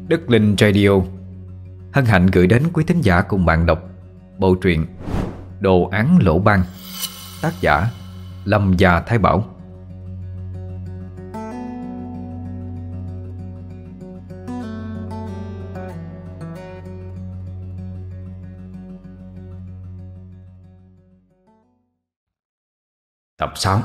Đất Linh Radio hân hạnh gửi đến quý thính giả cùng bạn đọc bộ truyện Đồ án lỗ ban, tác giả Lâm Gia Thái Bảo. Tập 6.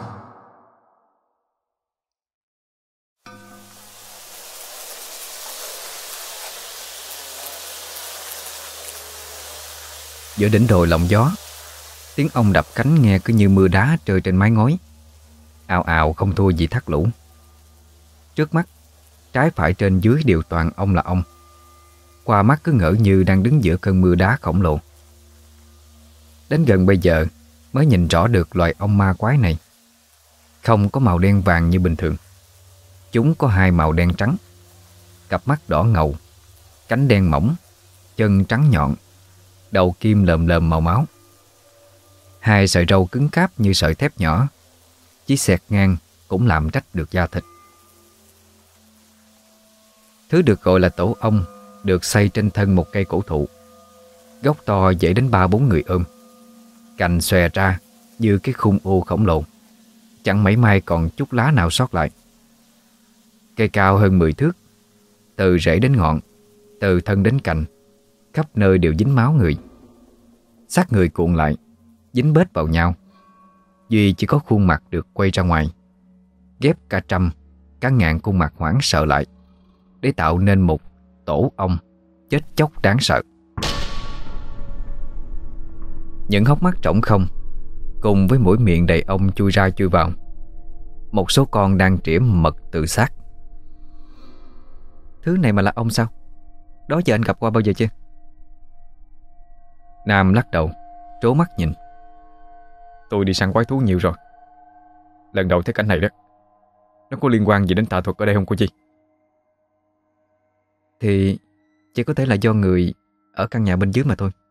Giữa đỉnh đồi lộng gió, tiếng ong đập cánh nghe cứ như mưa đá rơi trên mái ngói, ào ào không thua gì thác lũ. Trước mắt, trái phải trên dưới đều toàn ong là ong. Qua mắt cứ ngỡ như đang đứng giữa cơn mưa đá khổng lồ. Đến gần bây giờ mới nhìn rõ được loài ong ma quái này. Không có màu đen vàng như bình thường. Chúng có hai màu đen trắng, cặp mắt đỏ ngầu, cánh đen mỏng, chân trắng nhọn, đầu kim lờm lờm màu máu. Hai sợi râu cứng cáp như sợi thép nhỏ, chỉ xẹt ngang cũng làm rách được da thịt. Thứ được gọi là tổ ong được xây trên thân một cây cổ thụ. Gốc to dễ đến 3-4 người ôm. Cành xòe ra như cái khung ô khổng lồ, chẳng mảy may còn chút lá nào sót lại. Cây cao hơn 10 thước, từ rễ đến ngọn, từ thân đến cành, khắp nơi đều dính máu người. Xác người cuộn lại, dính bết vào nhau. Duy chỉ có khuôn mặt được quay ra ngoài, ghép cả trăm, cả ngàn khuôn mặt hoảng sợ lại, để tạo nên một tổ ong chết chóc đáng sợ. Những hốc mắt trống không, cùng với mũi miệng đầy ong chui ra chui vào. Một số con đang trĩa mật từ xác. Thứ này mà là ong sao? Đó giờ anh gặp qua bao giờ chưa? Nam lắc đầu, trố mắt nhìn. Tôi đi săn quái thú nhiều rồi, lần đầu thấy cảnh này đó. Nó có liên quan gì đến tà thuật ở đây không cô Chi? Thì chỉ có thể là do người ở căn nhà bên dưới mà thôi.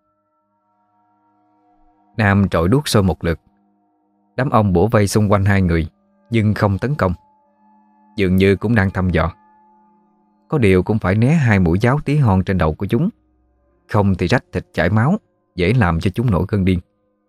Nam trội đuốc sôi một lượt. Đám ong bủa vây xung quanh hai người, nhưng không tấn công. Dường như cũng đang thăm dò. Có điều cũng phải né hai mũi giáo tí hon trên đầu của chúng. Không thì rách thịt chảy máu, dễ làm cho chúng nổi cơn điên.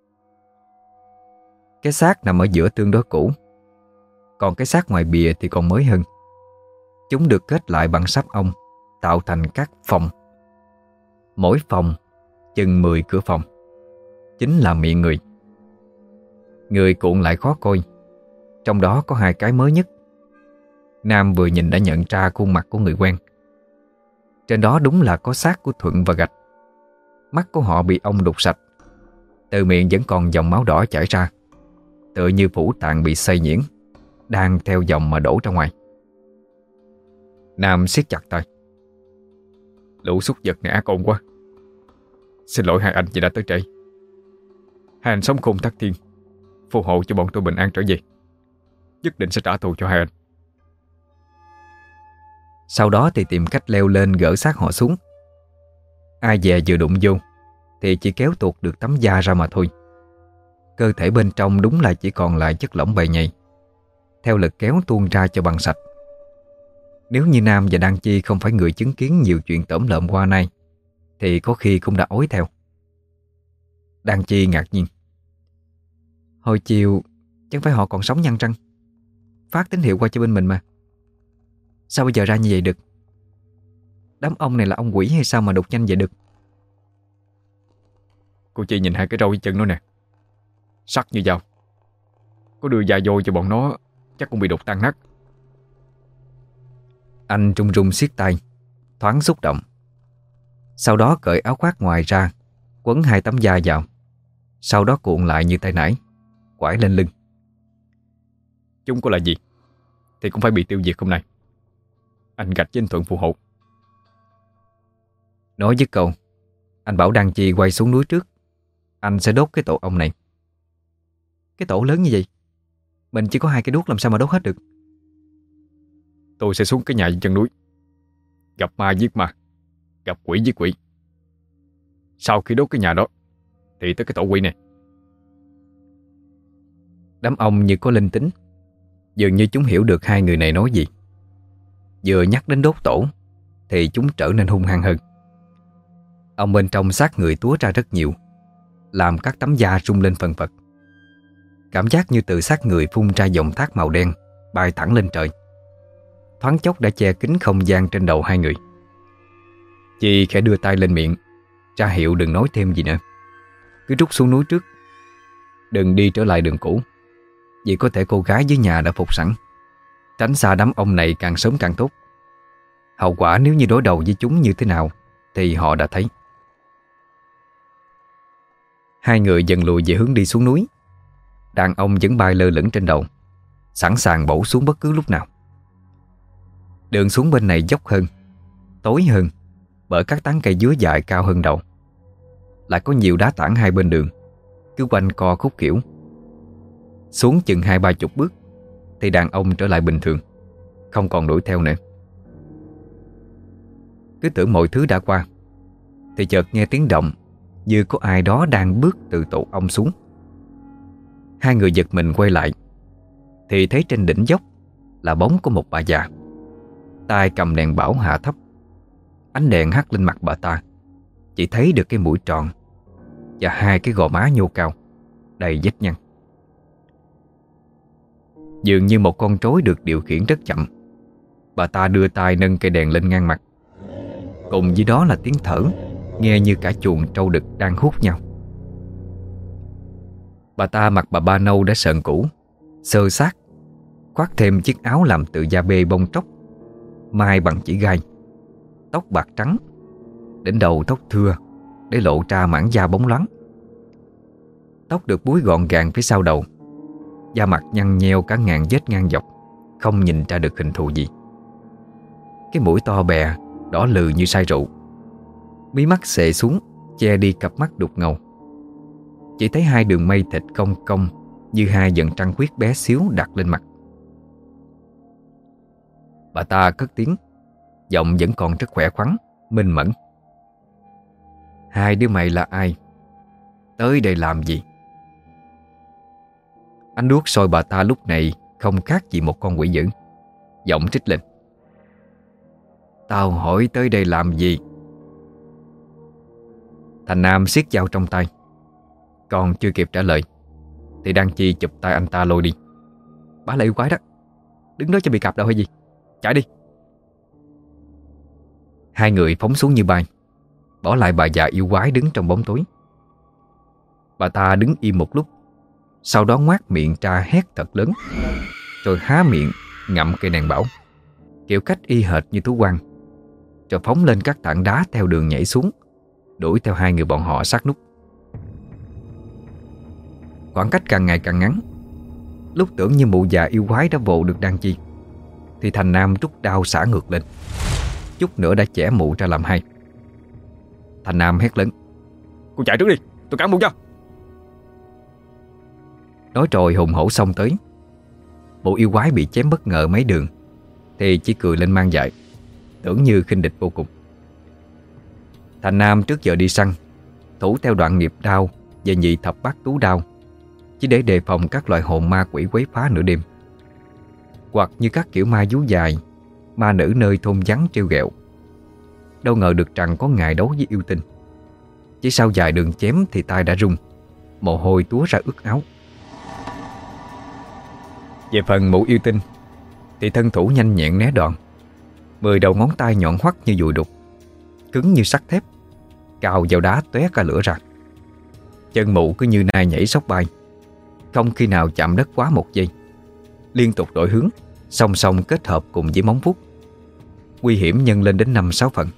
Cái xác nằm ở giữa tương đối cũ, còn cái xác ngoài bìa thì còn mới hơn. Chúng được kết lại bằng sáp ong, tạo thành các phòng. Mỗi phòng chừng 10 cửa phòng, chính là miệng người. Người cuộn lại khó coi, trong đó có hai cái mới nhất. Nam vừa nhìn đã nhận ra khuôn mặt của người quen. Trên đó đúng là có xác của Thuận và Gạch. Mắt của họ bị ong đục sạch, từ miệng vẫn còn dòng máu đỏ chảy ra, tựa như phủ tạng bị xay nhuyễn, đang theo dòng mà đổ ra ngoài. Nam siết chặt tay. Lũ súc vật này ác ôn quá. Xin lỗi hai anh vì đã tới trễ. Hai anh sống khôn thác thiên, phù hộ cho bọn tôi bình an trở về. Nhất định sẽ trả thù cho hai anh. Sau đó thì tìm cách leo lên gỡ xác họ xuống. Ai dè vừa đụng vô thì chỉ kéo tuột được tấm da ra mà thôi. Cơ thể bên trong đúng là chỉ còn lại chất lỏng bầy nhầy, theo lực kéo tuôn ra cho bằng sạch. Nếu như Nam và Đan Chi không phải người chứng kiến nhiều chuyện tởm lợm qua nay, thì có khi cũng đã ối theo. Đan Chi ngạc nhiên. Hồi chiều chẳng phải họ còn sống nhăn răng, phát tín hiệu qua cho bên mình mà. Sao bây giờ ra như vậy được? Đám ong này là ong quỷ hay sao mà đục nhanh vậy được? Cô Chi nhìn hai cái râu với chân nó nè, sắc như dao. Có đưa da vô cho bọn nó chắc cũng bị đục tan nát. Anh run run siết tay, thoáng xúc động. Sau đó cởi áo khoác ngoài ra, quấn hai tấm da vào. Sau đó cuộn lại như tay nải, quải lên lưng. Chúng có là gì thì cũng phải bị tiêu diệt hôm nay. Anh Gạch với anh Thuận phù hộ. Nói dứt câu, anh bảo Đan Chi quay xuống núi trước. Anh sẽ đốt cái tổ ong này. Cái tổ lớn như vậy, mình chỉ có 2 cây đuốc làm sao mà đốt hết được? Tôi sẽ xuống cái nhà trên chân núi, gặp ma giết ma, gặp quỷ giết quỷ. Sau khi đốt cái nhà đó thì tới cái tổ quỷ này. Đám ong như có linh tính, dường như chúng hiểu được hai người này nói gì. Vừa nhắc đến đốt tổ thì chúng trở nên hung hăng hơn. Ong bên trong xác người túa ra rất nhiều, làm các tấm da rung lên phần phật. Cảm giác như từ xác người phun ra dòng thác màu đen bay thẳng lên trời. Thoáng chốc đã che kín không gian trên đầu hai người. Chị khẽ đưa tay lên miệng, ra hiệu đừng nói thêm gì nữa. Cứ rút xuống núi trước, đừng đi trở lại đường cũ, vì có thể cô gái dưới nhà đã phục sẵn. Tránh xa đám ong này càng sớm càng tốt. Hậu quả nếu như đối đầu với chúng như thế nào thì họ đã thấy. Hai người dần lùi về hướng đi xuống núi. Đàn ong vẫn bay lơ lửng trên đầu, sẵn sàng bổ xuống bất cứ lúc nào. Đường xuống bên này dốc hơn, tối hơn, bởi các tán cây dứa dài cao hơn đầu. Lại có nhiều đá tảng hai bên đường, cứ quanh co khúc kiểu. Xuống chừng 20-30 bước thì đàn ong trở lại bình thường, không còn đuổi theo nữa. Cứ tưởng mọi thứ đã qua thì chợt nghe tiếng động như có ai đó đang bước từ tổ ong xuống. Hai người giật mình quay lại thì thấy trên đỉnh dốc là bóng của một bà già, tay cầm đèn bảo hạ thấp. Ánh đèn hắt lên mặt bà ta, chỉ thấy được cái mũi tròn và hai cái gò má nhô cao đầy vết nhăn. Dường như một con trối được điều khiển rất chậm, bà ta đưa tay nâng cây đèn lên ngang mặt. Cùng với đó là tiếng thở, nghe như cả chuồng trâu đực đang hút nhau. Bà ta mặc bà ba nâu đã sờn cũ, xơ xác, khoác thêm chiếc áo làm từ da bê bông tróc, mai bằng chỉ gai, tóc bạc trắng, đỉnh đầu tóc thưa để lộ ra mảng da bóng loáng. Tóc được búi gọn gàng phía sau đầu, da mặt nhăn nheo cả ngàn vết ngang dọc, không nhìn ra được hình thù gì. Cái mũi to bè, đỏ lừ như say rượu, mí mắt xệ xuống che đi cặp mắt đục ngầu. Chỉ thấy hai đường mây thịt cong cong như hai vầng trăng khuyết bé xíu đặt lên mặt. Bà ta cất tiếng, giọng vẫn còn rất khỏe khoắn, minh mẫn. Hai đứa mày là ai? Tới đây làm gì? Ánh đuốc soi bà ta lúc này không khác gì một con quỷ dữ, giọng trích lên. Tao hỏi tới đây làm gì? Thành Nam siết dao trong tay, còn chưa kịp trả lời thì Đan Chi chụp tay anh ta lôi đi. Bả là yêu quái đó, đứng đó cho bị cặp đâu hay gì? Chạy đi! Hai người phóng xuống như bay, bỏ lại bà già yêu quái đứng trong bóng tối. Bà ta đứng im một lúc, sau đó ngoác miệng ra hét thật lớn, rồi há miệng ngậm cây đèn bảo, kiểu cách y hệt như thú quan, rồi phóng lên các tảng đá theo đường nhảy xuống, đuổi theo hai người bọn họ sát nút. Khoảng cách càng ngày càng ngắn. Lúc tưởng như mụ già yêu quái đã vồ được Đan Chi thì Thành Nam rút đao xả ngược lên, chút nữa đã chẻ mụ ra làm hai. Thành Nam hét lớn: Cô chạy trước đi, tôi cản mụ cho. Nói rồi hùng hổ xông tới. Mụ yêu quái bị chém bất ngờ mấy đường thì chỉ cười lên mang dại, tưởng như khinh địch vô cùng. Thành Nam trước giờ đi săn, thủ theo đoạn nghiệp đao và nhị thập bát tú đao, chỉ để đề phòng các loại hồn ma quỷ quấy phá nửa đêm, hoặc như các kiểu ma vú dài, ma nữ nơi thôn vắng trêu ghẹo. Đâu ngờ được rằng có ngày đấu với yêu tinh. Chỉ sau vài đường chém thì tay đã run, mồ hôi túa ra ướt áo. Về phần mụ yêu tinh thì thân thủ nhanh nhẹn né đòn, 10 đầu ngón tay nhọn hoắt như dùi đục, cứng như sắt thép, cào vào đá tóe cả lửa ra. Chân mụ cứ như nai nhảy sóc bay, không khi nào chạm đất quá một giây, liên tục đổi hướng, song song kết hợp cùng với móng vuốt, nguy hiểm nhân lên đến 5-6 phần.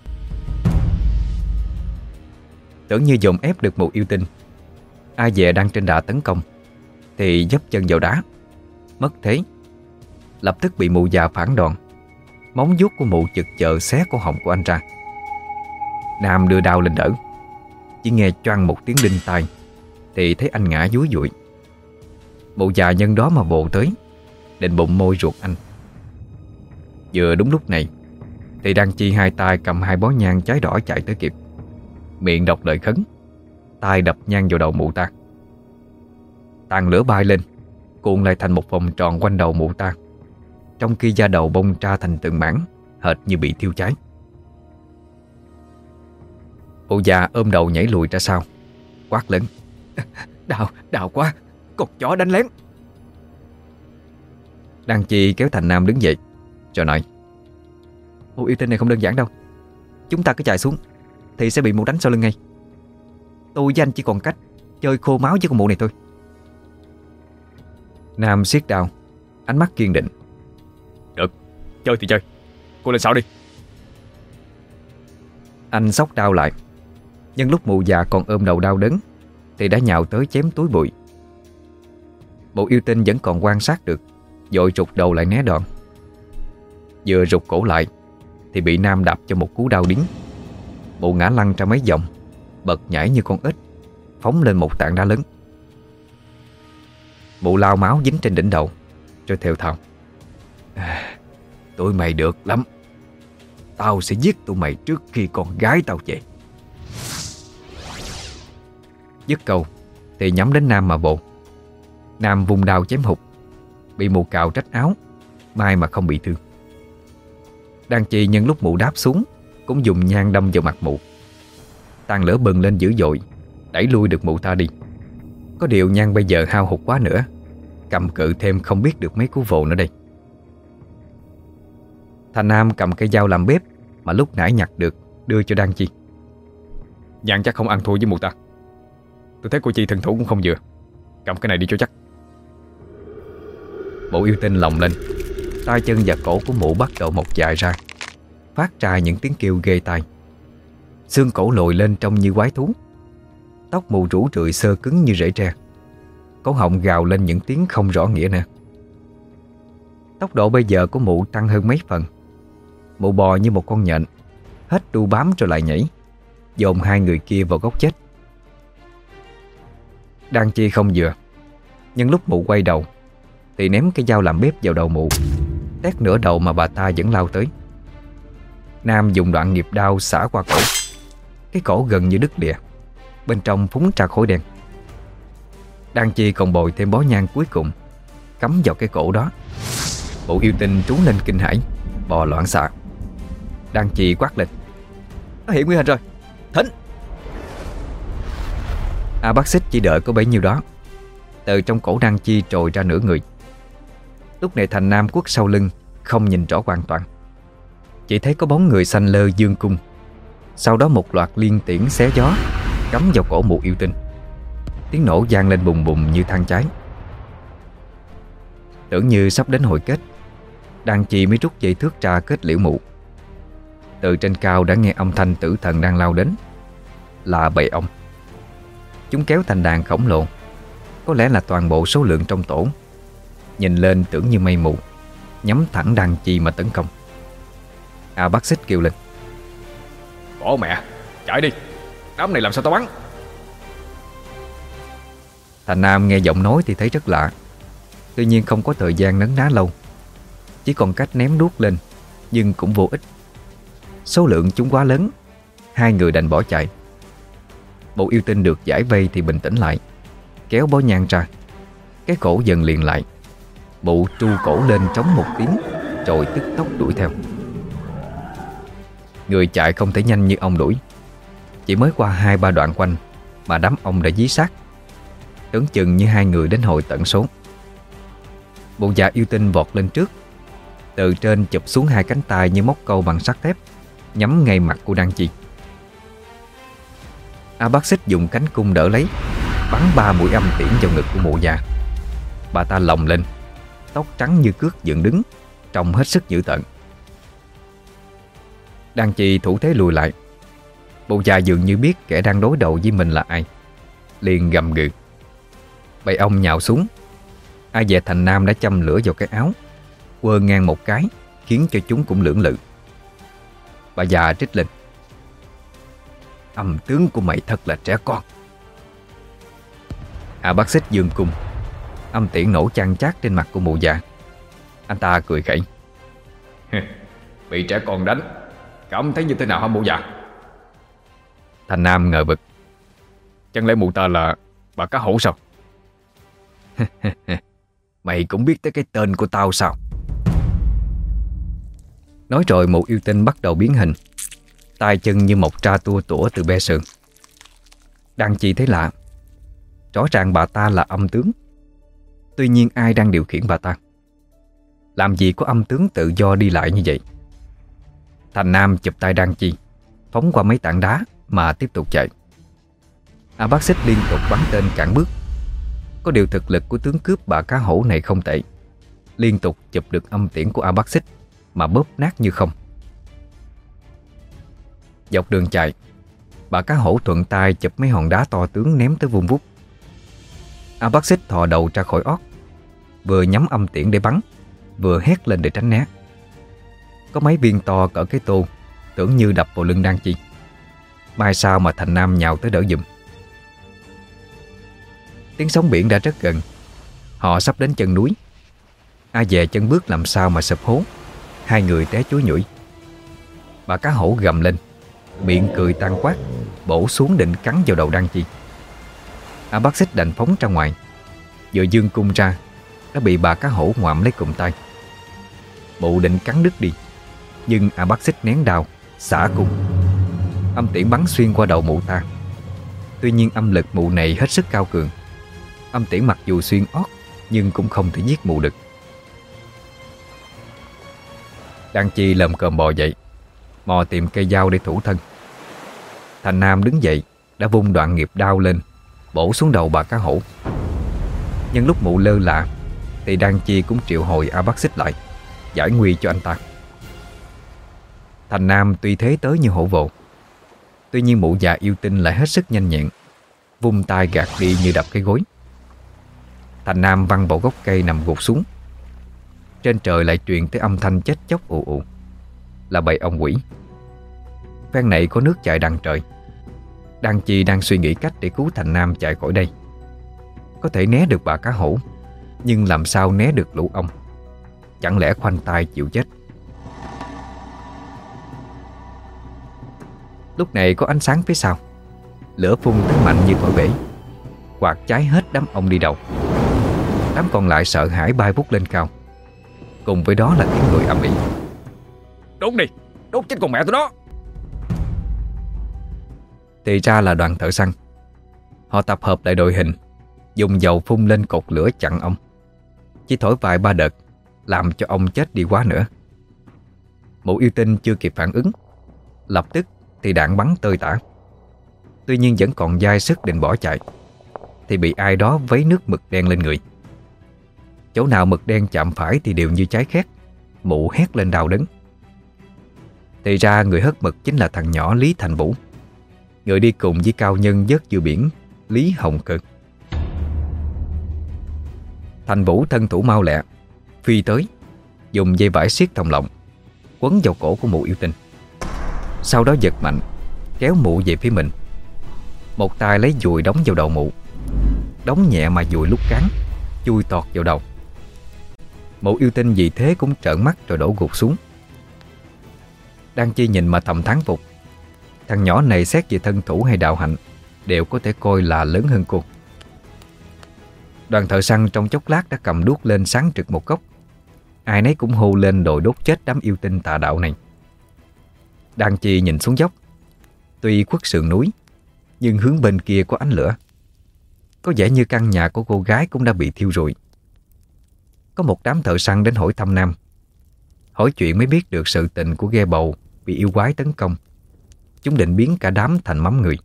Tưởng như dồn ép được một yêu tinh, ai dè đang trên đà tấn công thì dấp chân vào đá, mất thế, lập tức bị mụ già phản đòn. Móng vuốt của mụ chực chợ xé cổ họng của anh ra. Nam đưa đao lên đỡ, chỉ nghe choang một tiếng đinh tai thì thấy anh ngã dúi dụi. Mụ già nhân đó mà bồ tới, định bụng môi ruột anh. Vừa đúng lúc này thì Đan Chi hai tay cầm hai bó nhang cháy đỏ chạy tới kịp, miệng đọc lời khấn, tay đập nhang vào đầu mụ ta. Tàn lửa bay lên, cuộn lại thành một vòng tròn quanh đầu mụ ta, trong khi da đầu bông ra thành từng mảng, hệt như bị thiêu cháy. Mụ già ôm đầu nhảy lùi ra sau, quát lớn: Đau quá, con chó đánh lén. Đăng Chi kéo Thành Nam đứng dậy rồi nói: Mụ yêu tinh này không đơn giản đâu. Chúng ta cứ chạy xuống thì sẽ bị mụ đánh sau lưng ngay. Tôi với anh chỉ còn cách chơi khô máu với con mụ này thôi. Nam siết đao, ánh mắt kiên định: Được, chơi thì chơi, cô lên sau đi. Anh xốc đao lại. Nhưng lúc mụ già còn ôm đầu đau đớn thì đã nhào tới chém túi bụi. Mụ yêu tinh vẫn còn quan sát được, vội rụt đầu lại né đòn. Vừa rụt cổ lại thì bị Nam đập cho một cú đau điếng. Mụ ngã lăn ra mấy vòng, bật nhảy như con ếch, phóng lên một tảng đá lớn. Mụ lao máu dính trên đỉnh đầu, rồi thều thào: Tụi mày được lắm. Tao sẽ giết tụi mày trước khi con gái tao về. Dứt câu thì nhắm đến Nam mà bổ. Nam vung đao chém hụt, bị mụ cào rách áo, may mà không bị thương. Đan Chi nhân lúc mụ đáp xuống cũng dùng nhang đâm vào mặt mụ. Tàn lửa bừng lên dữ dội, đẩy lui được mụ ta đi. Có điều nhang bây giờ hao hụt quá nữa, cầm cự thêm không biết được mấy cú vồ nữa đây. Thành Nam cầm cây dao làm bếp mà lúc nãy nhặt được, đưa cho Đan Chi. Nhang chắc không ăn thua với mụ ta. Tôi thấy cô Chi thần thủ cũng không vừa. Cầm cái này đi cho chắc. Bộ yêu tinh lồng lên. Tay chân và cổ của mụ bắt đầu mọc dài ra, phát ra những tiếng kêu ghê tai. Xương cổ lồi lên trông như quái thú. Tóc mụ rủ rượi xơ cứng như rễ tre. Cổ họng gào lên những tiếng không rõ nghĩa nữa. Tốc độ bây giờ của mụ tăng hơn mấy phần. Mụ bò như một con nhện, hết đu bám rồi lại nhảy, dồn hai người kia vào góc chết. Đan Chi không vừa. Nhưng lúc mụ quay đầu thì ném cái dao làm bếp vào đầu mụ, tét nửa đầu mà bà ta vẫn lao tới. Nam dùng đoạn nghiệp đao xả qua cổ. Cái cổ gần như đứt lìa, bên trong phúng ra khói đen. Đan Chi còn bồi thêm bó nhang cuối cùng, cắm vào cái cổ đó. Bộ yêu tinh trú lên kinh hãi, bò loạn xạ. Đan Chi quát lên: Nó hiện nguyên hình rồi, thính! A Bác Xích chỉ đợi có bấy nhiêu đó. Từ trong cổ Đan Chi trồi ra nửa người. Lúc này Thành Nam quất sau lưng, không nhìn rõ hoàn toàn, chỉ thấy có bóng người xanh lơ dương cung. Sau đó một loạt liên tiễn xé gió cắm vào cổ mụ yêu tinh. Tiếng nổ vang lên bùng bùng như than cháy. Tưởng như sắp đến hồi kết, Đan Chi mới rút dây thước ra kết liễu mụ. Từ trên cao đã nghe âm thanh tử thần đang lao đến. Là bầy ong. Chúng kéo thành đàn khổng lồ, có lẽ là toàn bộ số lượng trong tổ. Nhìn lên tưởng như mây mù, nhắm thẳng Đan Chi mà tấn công. A Bác Xích kêu lên: Bỏ mẹ, chạy đi, đám này làm sao tao bắn. Thành Nam nghe giọng nói thì thấy rất lạ. Tuy nhiên không có thời gian nấn ná lâu, chỉ còn cách ném đuốc lên, nhưng cũng vô ích. Số lượng chúng quá lớn, hai người đành bỏ chạy. Bộ yêu tinh được giải vây thì bình tĩnh lại, kéo bó nhang ra. Cái cổ dần liền lại. Bộ tru cổ lên trống một tiếng, rồi tức tốc đuổi theo. Người chạy không thể nhanh như ong đuổi. Chỉ mới qua 2-3 đoạn quanh mà đám ong đã dí sát, tưởng chừng như hai người đến hồi tận số. Bộ già yêu tinh vọt lên trước, từ trên chụp xuống hai cánh tay như móc câu bằng sắt thép, nhắm ngay mặt của Đan Chi. A Bác Xích dùng cánh cung đỡ lấy, bắn 3 mũi âm tiễn vào ngực của mụ già. Bà ta lồng lên, tóc trắng như cước dựng đứng, trông hết sức dữ tợn. Đan Chi thủ thế lùi lại. Bộ già dường như biết kẻ đang đối đầu với mình là ai, liền gầm gừ. Bầy ong nhào xuống. Ai dè Thành Nam đã châm lửa vào cái áo, quơ ngang một cái, khiến cho chúng cũng lưỡng lự. Bà già trích lên: Âm tướng của mày thật là trẻ con. A Bác Xích giương cung, âm tiễn nổ chan chát trên mặt của mụ già. Anh ta cười khẩy: Bị trẻ con đánh, cảm thấy như thế nào hả mụ già? Thành Nam ngờ vực: Chẳng lẽ mụ ta là bà cá hổ sao? Mày cũng biết tới cái tên của tao sao? Nói rồi mụ yêu tinh bắt đầu biến hình. tay chân như mọc ra tua tủa từ be sườn. Đan Chi thấy lạ. Rõ ràng bà ta là âm tướng, tuy nhiên ai đang điều khiển bà ta? Làm gì có âm tướng tự do đi lại như vậy? Thành Nam chụp tay Đan Chi, phóng qua mấy tảng đá mà tiếp tục chạy. A Bác Xích liên tục bắn tên cản bước. Có điều thực lực của tướng cướp bà cá hổ này không tệ, liên tục chụp được âm tiễn của A Bác Xích mà bóp nát như không. Dọc đường chạy, bà cá hổ thuận tay chụp mấy hòn đá to tướng ném tới vung vút. A Bác Xích thò đầu ra khỏi ót, vừa nhắm âm tiễn để bắn, vừa hét lên để tránh né. Có mấy viên to cỡ cái tô, tưởng như đập vào lưng Đan Chi. Mai sao mà Thành Nam nhào tới đỡ giùm. Tiếng sóng biển đã rất gần. Họ sắp đến chân núi. A Dè chân bước làm sao mà sụp hố. Hai người té chúi nhủi. Bà cá hổ gầm lên, miệng cười tàn quát, bổ xuống định cắn vào đầu Đan Chi. A Bác Xích đành phóng ra ngoài. Vừa giương cung ra, đã bị bà cá hổ ngoạm lấy cụm tay. Mụ định cắn đứt đi, nhưng A Bác Xích nén đao, xả cung. Âm tiễn bắn xuyên qua đầu mụ ta. Tuy nhiên âm lực mụ này hết sức cao cường. Âm tiễn mặc dù xuyên ót, nhưng cũng không thể giết mụ được. Đan Chi lồm cồm bò dậy, mò tìm cây dao để thủ thân. Thành Nam đứng dậy, đã vung đoạn nghiệp đao lên, bổ xuống đầu bà cá hổ. Nhưng lúc mụ lơ là, thì Đan Chi cũng triệu hồi A Bác Xích lại, giải nguy cho anh ta. Thành Nam tuy thế tới như hổ vồ, tuy nhiên mụ già yêu tinh lại hết sức nhanh nhẹn, vung tay gạt đi như đập cái gối. Thành Nam văng vào gốc cây nằm gục xuống. Trên trời lại truyền tới âm thanh chết chóc ù ù, là bầy ong quỷ. Phen này có nước chảy đằng trời. Đan Chi đang suy nghĩ cách để cứu Thành Nam chạy khỏi đây. Có thể né được bà cá hổ, nhưng làm sao né được lũ ong? Chẳng lẽ khoanh tay chịu chết? Lúc này có ánh sáng phía sau. Lửa phun tới mạnh như thổi bể, quạt cháy hết đám ong đi đầu. Đám còn lại sợ hãi bay vút lên cao. Cùng với đó là tiếng người ầm ĩ: Đốt đi, đốt chết con mẹ tụi nó! Thì ra là đoàn thợ săn. Họ tập hợp lại đội hình, dùng dầu phun lên cột lửa chặn ong. Chỉ thổi vài ba đợt, làm cho ong chết đi quá nữa. Mụ yêu tinh chưa kịp phản ứng, lập tức thì đạn bắn tơi tả. Tuy nhiên vẫn còn dai sức định bỏ chạy, thì bị ai đó vấy nước mực đen lên người. Chỗ nào mực đen chạm phải thì đều như cháy khét. Mụ hét lên đau đớn. Thì ra người hất mực chính là thằng nhỏ Lý Thành Vũ, người đi cùng với cao nhân vớt dừa biển Lý Hồng Cơ. Thành Vũ thân thủ mau lẹ, phi tới, dùng dây vải siết thòng lọng, quấn vào cổ của mụ yêu tinh. Sau đó giật mạnh, kéo mụ về phía mình. Một tay lấy dùi đóng vào đầu mụ, đóng nhẹ mà dùi lúc cán, chui tọt vào đầu. Mụ yêu tinh vì thế cũng trợn mắt rồi đổ gục xuống. Đan Chi nhìn mà thầm thán phục. Thằng nhỏ này xét về thân thủ hay đạo hạnh đều có thể coi là lớn hơn cô. Đoàn thợ săn trong chốc lát đã cầm đuốc lên sáng trực một góc. Ai nấy cũng hô lên đòi đốt chết đám yêu tinh tà đạo này. Đan Chi nhìn xuống dốc. Tuy khuất sườn núi, nhưng hướng bên kia có ánh lửa. Có vẻ như căn nhà của cô gái cũng đã bị thiêu rụi. Có một đám thợ săn đến hỏi thăm Nam. Hỏi chuyện mới biết được sự tình của ghe bầu bị yêu quái tấn công. Chúng định biến cả đám thành mắm người.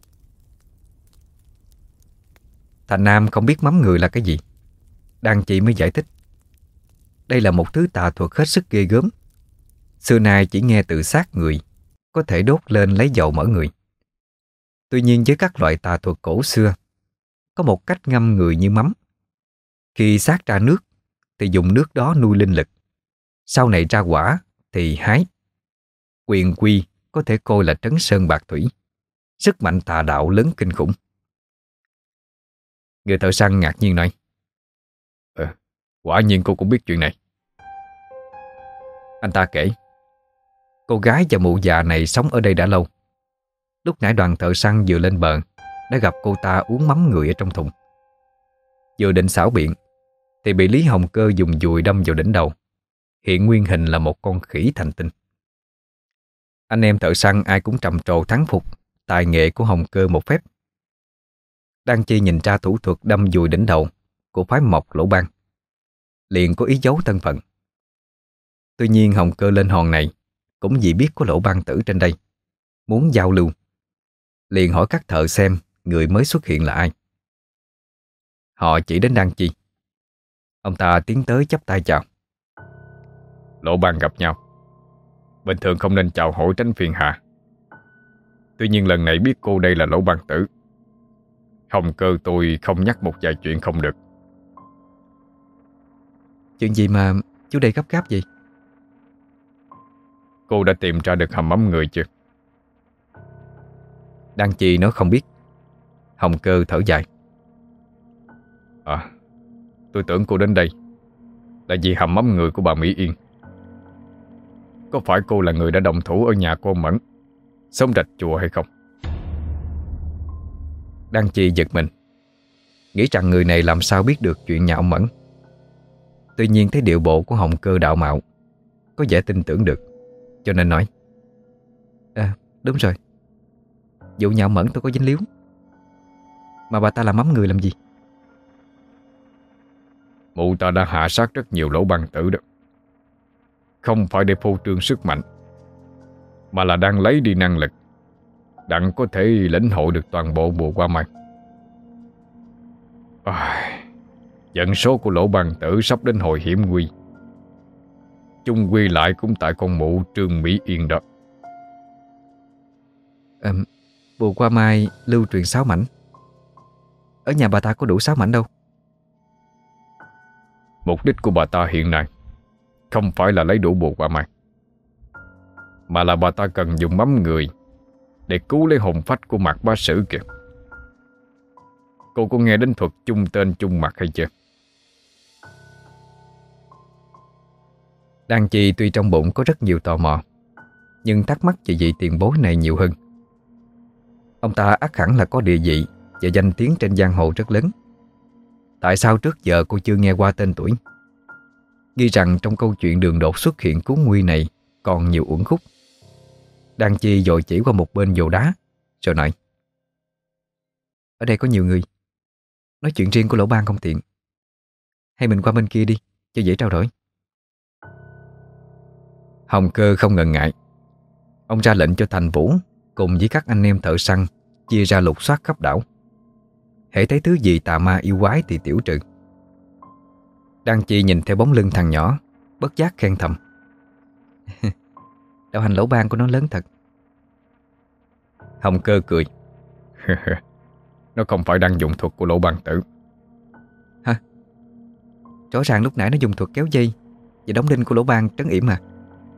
Thành Nam không biết mắm người là cái gì. Đan Chi mới giải thích. Đây là một thứ tà thuật hết sức ghê gớm. Xưa nay chỉ nghe từ xác người có thể đốt lên lấy dầu mỡ người. Tuy nhiên với các loại tà thuật cổ xưa, có một cách ngâm người như mắm. Khi xác ra nước thì dùng nước đó nuôi linh lực. Sau này ra quả thì hái. Quyền quy có thể coi là trấn sơn bạc thủy. Sức mạnh tà đạo lớn kinh khủng. Người thợ săn ngạc nhiên nói: Quả nhiên cô cũng biết chuyện này. Anh ta kể, cô gái và mụ già này sống ở đây đã lâu. Lúc nãy đoàn thợ săn vừa lên bờ đã gặp cô ta uống mắm người ở trong thùng. Vừa định xảo biện thì bị Lý Hồng Cơ dùng dùi đâm vào đỉnh đầu, hiện nguyên hình là một con khỉ thành tinh. Anh em thợ săn ai cũng trầm trồ thán phục tài nghệ của Hồng Cơ một phép. Đan Chi nhìn ra thủ thuật đâm dùi đỉnh đầu của phái Mộc Lỗ Ban, liền có ý giấu thân phận. Tuy nhiên Hồng Cơ lên hòn này cũng vì biết có Lỗ Ban tử trên đây, muốn giao lưu, liền hỏi các thợ xem người mới xuất hiện là ai. Họ chỉ đến Đan Chi. Ông ta tiến tới chắp tay chào. Lỗ Ban gặp nhau, bình thường không nên chào hỏi tránh phiền hà. Tuy nhiên lần này biết cô đây là Lỗ Ban tử, Hồng Cơ tôi không nhắc một vài chuyện không được. Chuyện gì mà chú đây gấp gáp gì? Cô đã tìm ra được hầm ấm người chưa? Đan Chi nói không biết. Hồng Cơ thở dài. Tôi tưởng cô đến đây là vì hầm ấm người của bà Mỹ Yên. Có phải cô là người đã động thủ ở nhà cô Mẫn, sống rạch chùa hay không? Đan Chi giật mình, nghĩ rằng người này làm sao biết được chuyện nhà ông Mẫn. Tuy nhiên thấy điệu bộ của Hồng Cơ đạo mạo, có vẻ tin tưởng được, cho nên nói: Đúng rồi, vụ nhà ông Mẫn tôi có dính líu. Mà bà ta làm mắm người làm gì? Mụ ta đã hạ sát rất nhiều Lỗ Ban tử đó. Không phải để phô trương sức mạnh, mà là đang lấy đi năng lực, đặng có thể lĩnh hội được toàn bộ bùa qua mai. Vận số của Lỗ Ban tử sắp đến hồi hiểm nguy. Chung quy lại cũng tại con mụ Trương Mỹ Yên đó. Bùa qua mai lưu truyền 6 mảnh. Ở nhà bà ta có đủ 6 mảnh đâu. Mục đích của bà ta hiện nay không phải là lấy đủ bùa qua mai, mà là bà ta cần dùng mắm người để cứu lấy hồn phách của Mạc Bá Sử kìa. Cô có nghe đến thuật chung tên chung mặt hay chưa? Đan Chi tuy trong bụng có rất nhiều tò mò, nhưng thắc mắc về vị tiền bối này nhiều hơn. Ông ta ắt hẳn là có địa vị và danh tiếng trên giang hồ rất lớn. Tại sao trước giờ cô chưa nghe qua tên tuổi? Nghi rằng trong câu chuyện đường đột xuất hiện cứu nguy này còn nhiều uẩn khúc. Đan Chi vội chỉ qua một bên vồ đá, rồi nói: Ở đây có nhiều người, nói chuyện riêng của Lỗ Ban không tiện. Hay mình qua bên kia đi, cho dễ trao đổi. Hồng Cơ không ngần ngại. Ông ra lệnh cho Thành Vũ cùng với các anh em thợ săn chia ra lục soát khắp đảo. Hễ thấy thứ gì tà ma yêu quái thì tiểu trừ. Đan Chi nhìn theo bóng lưng thằng nhỏ, bất giác khen thầm: Đạo hành Lỗ Ban của nó lớn thật. Hồng Cơ cười. Nó không phải đang dùng thuật của Lỗ Ban tử. Hả? Rõ ràng lúc nãy nó dùng thuật kéo dây và đóng đinh của Lỗ Ban trấn yểm mà.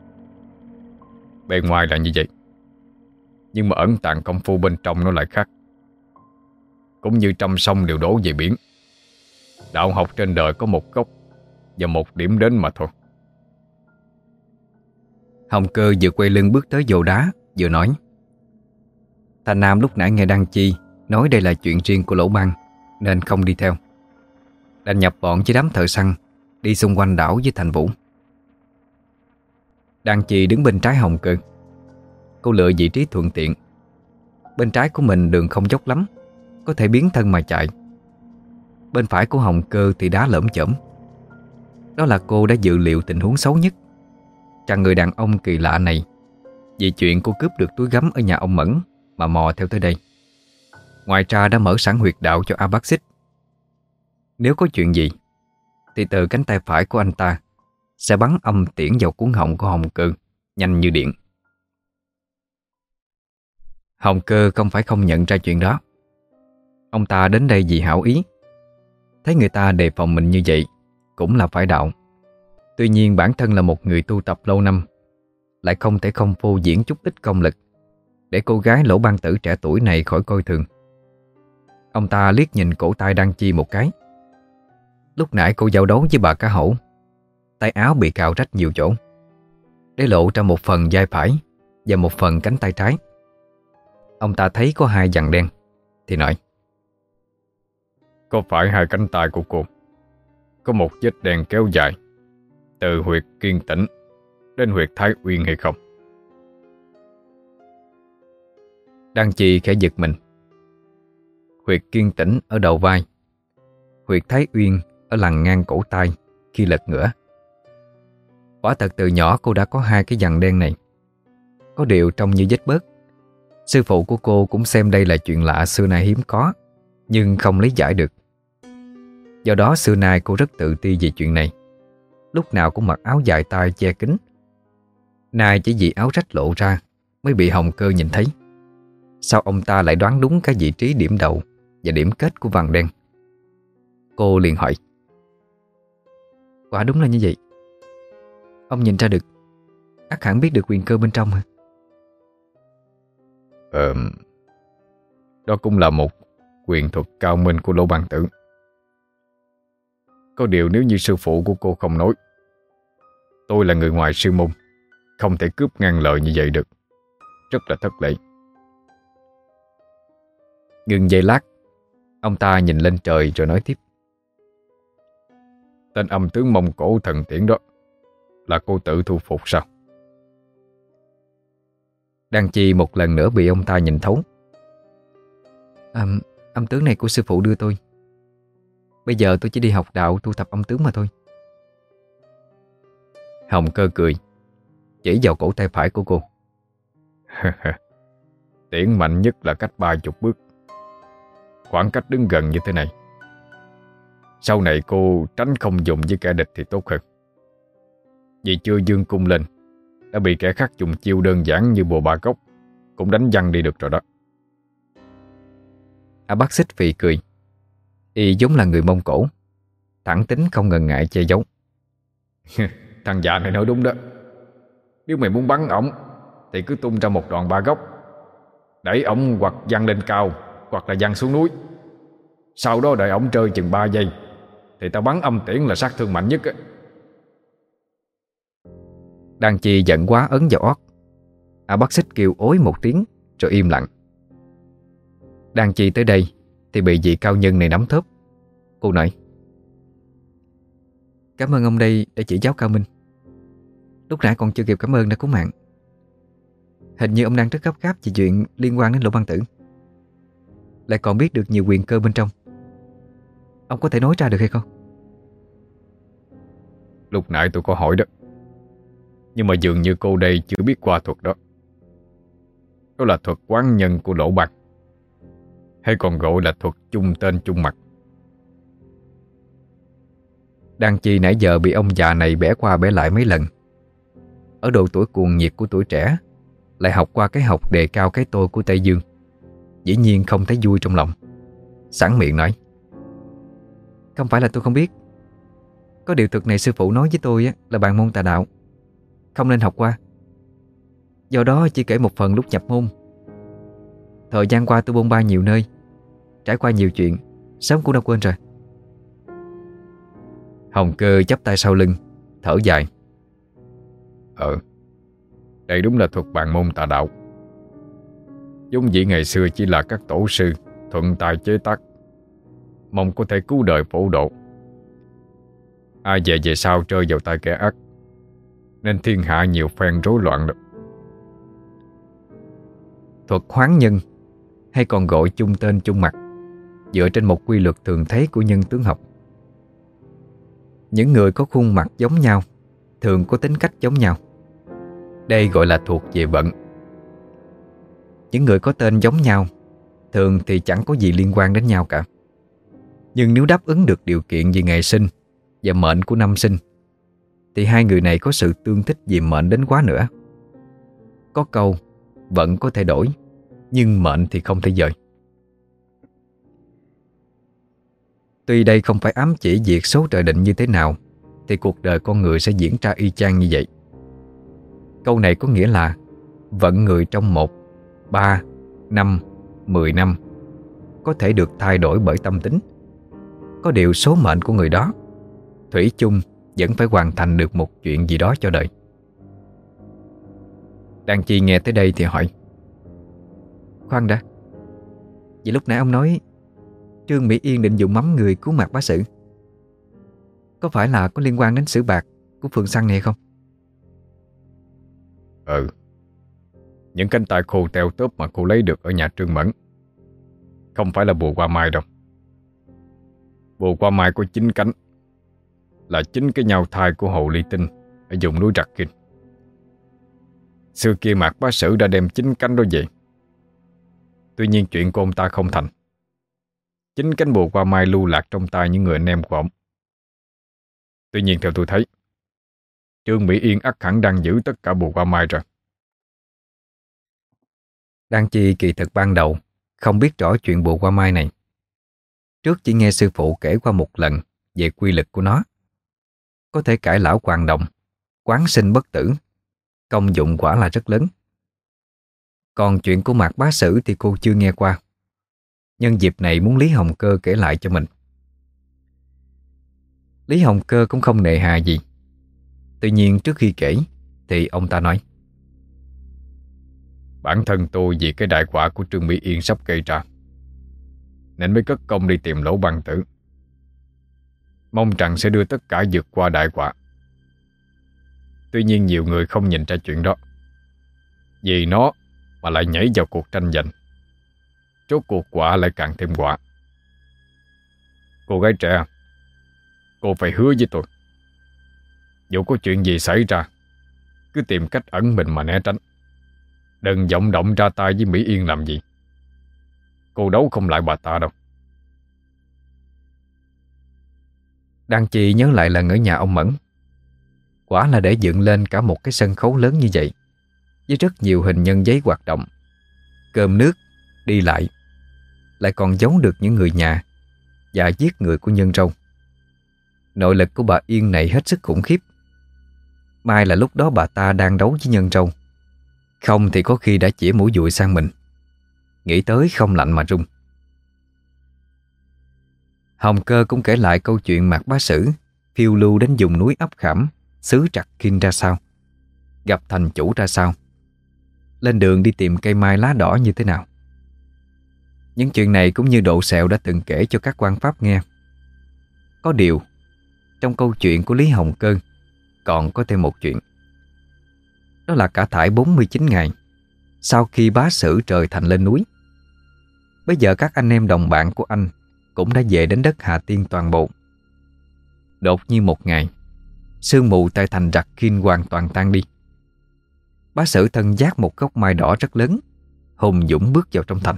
Bề ngoài là như vậy, nhưng mà ẩn tàng công phu bên trong nó lại khác. Cũng như trăm sông đều đổ về biển, đạo học trên đời có một gốc và một điểm đến mà thôi. Hồng Cơ vừa quay lưng bước tới vồ đá, vừa nói: Thành Nam lúc nãy nghe Đan Chi nói đây là chuyện riêng của Lỗ Ban, nên không đi theo, đành nhập bọn với đám thợ săn đi xung quanh đảo với Thành Vũ. Đan Chi đứng bên trái Hồng Cơ. Cô lựa vị trí thuận tiện. Bên trái của mình đường không dốc lắm, có thể biến thân mà chạy. Bên phải của Hồng Cơ thì đá lởm chởm. Đó là cô đã dự liệu tình huống xấu nhất, rằng người đàn ông kỳ lạ này vì chuyện cô cướp được túi gấm ở nhà ông Mẫn mà mò theo tới đây. Ngoài ra đã mở sẵn huyệt đạo cho A Bác Xích. Nếu có chuyện gì thì từ cánh tay phải của anh ta sẽ bắn âm tiễn vào cuống họng của Hồng Cơ, nhanh như điện. Hồng Cơ không phải không nhận ra chuyện đó. Ông ta đến đây vì hảo ý. Thấy người ta đề phòng mình như vậy cũng là phải đạo. Tuy nhiên bản thân là một người tu tập lâu năm, lại không thể không phô diễn chút ít công lực để cô gái Lỗ Ban tử trẻ tuổi này khỏi coi thường. Ông ta liếc nhìn cổ tay Đan Chi một cái. Lúc nãy cô giao đấu với bà cá hổ, tay áo bị cạo rách nhiều chỗ, để lộ ra một phần vai phải và một phần cánh tay trái. Ông ta thấy có 2 vằn đen thì nói: Có phải 2 cánh tay của cô có một vết đen kéo dài từ huyệt Kiên Tĩnh đến huyệt Thái Uyên hay không? Đan Chi khẽ giật mình. Huyệt Kiên Tĩnh ở đầu vai, huyệt Thái Uyên ở lằn ngang cổ tay khi lật ngửa. Quả thật từ nhỏ cô đã có hai cái dằn đen này. Có điều trông như vết bớt. Sư phụ của cô cũng xem đây là chuyện lạ xưa nay hiếm có, nhưng không lý giải được. Do đó xưa nay cô rất tự ti về chuyện này. Lúc nào cũng mặc áo dài tay che kín. Nay chỉ vì áo rách lộ ra mới bị Hồng Cơ nhìn thấy. Sao ông ta lại đoán đúng cái vị trí điểm đầu và điểm kết của vằn đen? Cô liền hỏi. Quả đúng là như vậy. Ông nhìn ra được, ắt hẳn biết được quyền cơ bên trong hả? Đó cũng là một quyền thuật cao minh của Lỗ Ban Tử. Có điều nếu như sư phụ của cô không nói, tôi là người ngoài sư môn, không thể cướp ngang lời như vậy được. Rất là thất lễ. Ngừng giây lát, ông ta nhìn lên trời rồi nói tiếp. Tên âm tướng Mông Cổ thần tiễn đó là cô tự thu phục sao? Đan Chi một lần nữa bị ông ta nhìn thấu. Âm tướng này của sư phụ đưa tôi. Bây giờ tôi chỉ đi học đạo thu thập âm tướng mà thôi. Hồng Cơ cười, chỉ vào cổ tay phải của cô. Tiễn mạnh nhất là cách 30 bước. Khoảng cách đứng gần như thế này. Sau này cô tránh không dùng với kẻ địch thì tốt hơn. Vì chưa dương cung lên đã bị kẻ khác dùng chiêu đơn giản như bồ ba cốc cũng đánh văng đi được rồi đó. Bác Xích phì cười. Y giống là người Mông Cổ, thẳng tính không ngần ngại che giấu. Thằng già này nói đúng đó. Nếu mày muốn bắn ổng thì cứ tung ra một đoạn ba góc, đẩy ổng hoặc văng lên cao hoặc là văng xuống núi. Sau đó đợi ổng rơi chừng 3 giây thì tao bắn âm tiễn là sát thương mạnh nhất á. Đan Chi giận quá ấn vào ót. Bác Xích kêu ối một tiếng rồi im lặng. Đan Chi tới đây thì bị vị cao nhân này nắm thớp. Cô nói. Cảm ơn ông đây đã chỉ giáo cao minh. Lúc nãy còn chưa kịp cảm ơn đã cứu mạng. Hình như ông đang rất gấp gáp về chuyện liên quan đến Lỗ Ban Tử, lại còn biết được nhiều quyền cơ bên trong. Ông có thể nói ra được hay không? Lúc nãy tôi có hỏi đó, nhưng mà dường như cô đây chưa biết qua thuật đó. Đó là thuật quán nhân của Lỗ Bạc, hay còn gọi là thuật chung tên chung mặt. Đan Chi nãy giờ bị ông già này bẻ qua bẻ lại mấy lần. Ở độ tuổi cuồng nhiệt của tuổi trẻ, lại học qua cái học đề cao cái tôi của Tây Dương, dĩ nhiên không thấy vui trong lòng. Sẵn miệng nói. Không phải là tôi không biết. Có điều thuật này sư phụ nói với tôi là bàn môn tà đạo, không nên học qua. Do đó chỉ kể một phần lúc nhập môn. Thời gian qua tôi bôn ba nhiều nơi, trải qua nhiều chuyện, sớm cũng đã quên rồi. Hồng Cơ chắp tay sau lưng, thở dài. Đây đúng là thuật bàn môn tà đạo. Giống dĩ ngày xưa chỉ là các tổ sư thuận tay chế tác, mong có thể cứu đời phổ độ. Ai về sau rơi vào tay kẻ ác, nên thiên hạ nhiều phen rối loạn đó. Thuật hoán nhân, hay còn gọi chung tên chung mặt, dựa trên một quy luật thường thấy của nhân tướng học. Những người có khuôn mặt giống nhau thường có tính cách giống nhau. Đây gọi là thuộc về vận. Những người có tên giống nhau thường thì chẳng có gì liên quan đến nhau cả. Nhưng nếu đáp ứng được điều kiện về ngày sinh và mệnh của năm sinh, thì hai người này có sự tương thích về mệnh đến quá nữa. Có câu vận có thể đổi, nhưng mệnh thì không thể dời. Tuy đây không phải ám chỉ việc số trời định như thế nào thì cuộc đời con người sẽ diễn ra y chang như vậy. Câu này có nghĩa là vận người trong 1, 3, 5, 10 năm có thể được thay đổi bởi tâm tính. Có điều số mệnh của người đó thủy chung vẫn phải hoàn thành được một chuyện gì đó cho đời. Đan Chi nghe tới đây thì hỏi. Khoan đã, vậy lúc nãy ông nói Trương Mỹ Yên định dùng mắm người cứu Mạc Bá Sử, có phải là có liên quan đến Sử Bạc của Phường Săn này hay không? những cánh tay khô teo tóp mà cô lấy được ở nhà Trương Mẫn không phải là bùa qua mai đâu. Bùa qua mai có 9 cánh, là chính cái nhau thai của Hồ Ly Tinh ở vùng núi Trạc Kinh. Xưa kia Mạc Bá Sử đã đem 9 cánh đó về. Tuy nhiên chuyện của ông ta không thành. 9 cánh bùa qua mai lưu lạc trong tay những người anh em của ông. Tuy nhiên theo tôi thấy, Trương Mỹ Yên ắt hẳn đang giữ tất cả bùa qua mai rồi. Đan Chi kỳ thực ban đầu không biết rõ chuyện bùa qua mai này. Trước chỉ nghe sư phụ kể qua một lần về quy lực của nó. Có thể cải lão hoàng đồng, quán sinh bất tử, công dụng quả là rất lớn. Còn chuyện của Mạc Bá Sử thì cô chưa nghe qua. Nhân dịp này muốn Lý Hồng Cơ kể lại cho mình. Lý Hồng Cơ cũng không nề hà gì. Tuy nhiên trước khi kể thì ông ta nói: Bản thân tôi vì cái đại quả của Trương Mỹ Yên sắp gây ra nên mới cất công đi tìm Lỗ Băng Tử, mong rằng sẽ đưa tất cả vượt qua đại quả. Tuy nhiên nhiều người không nhìn ra chuyện đó, vì nó mà lại nhảy vào cuộc tranh giành. Rốt cuộc quả lại càng thêm quả. Cô gái trẻ, cô phải hứa với tôi, dù có chuyện gì xảy ra, cứ tìm cách ẩn mình mà né tránh. Đừng vọng động ra tay với Mỹ Yên làm gì. Cô đấu không lại bà ta đâu. Đan Chi nhớ lại lần ở nhà ông Mẫn. Quả là để dựng lên cả một cái sân khấu lớn như vậy, với rất nhiều hình nhân giấy hoạt động, cơm nước, đi lại còn giấu được những người nhà và giết người của Nhân Râu. Nội lực của bà Yên này hết sức khủng khiếp. May là lúc đó bà ta đang đấu với Nhân Râu, không thì có khi đã chĩa mũi dùi sang mình. Nghĩ tới không lạnh mà run. Hồng Cơ cũng kể lại câu chuyện Mạc Bá Sử phiêu lưu đến vùng núi Ấp Khảm, xứ Trạc Kinh ra sao, gặp thành chủ ra sao, lên đường đi tìm cây mai lá đỏ như thế nào. Những chuyện này cũng như Độ Sẹo đã từng kể cho các quan pháp nghe. Có điều, trong câu chuyện của Lý Hồng Cơ còn có thêm một chuyện. Đó là cả thảy 49 ngày sau khi Bá Sử trời thành lên núi. Bây giờ các anh em đồng bạn của anh cũng đã về đến đất Hà Tiên toàn bộ. Đột nhiên một ngày, sương mù tại thành Trạc Kinh hoàn toàn tan đi. Bá Sử thân vác một gốc mai đỏ rất lớn, hùng dũng bước vào trong thành.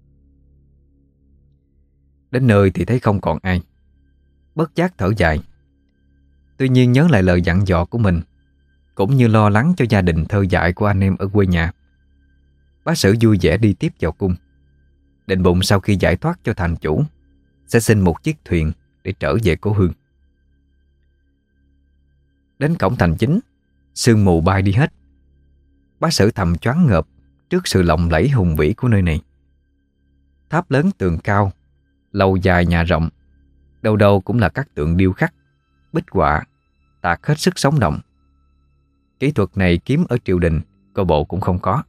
Đến nơi thì thấy không còn ai, bất giác thở dài. Tuy nhiên nhớ lại lời dặn dò của mình, cũng như lo lắng cho gia đình thơ dại của anh em ở quê nhà, Bá Sử vui vẻ đi tiếp vào cung, định bụng sau khi giải thoát cho thành chủ sẽ xin một chiếc thuyền để trở về cố hương. Đến cổng thành chính, sương mù bay đi hết. Bá Sử thầm choáng ngợp trước sự lộng lẫy hùng vĩ của nơi này. Tháp lớn tường cao, lầu dài nhà rộng, đâu đâu cũng là các tượng điêu khắc, bích họa, tạc hết sức sống động. Kỹ thuật này kiếm ở triều đình coi bộ cũng không có.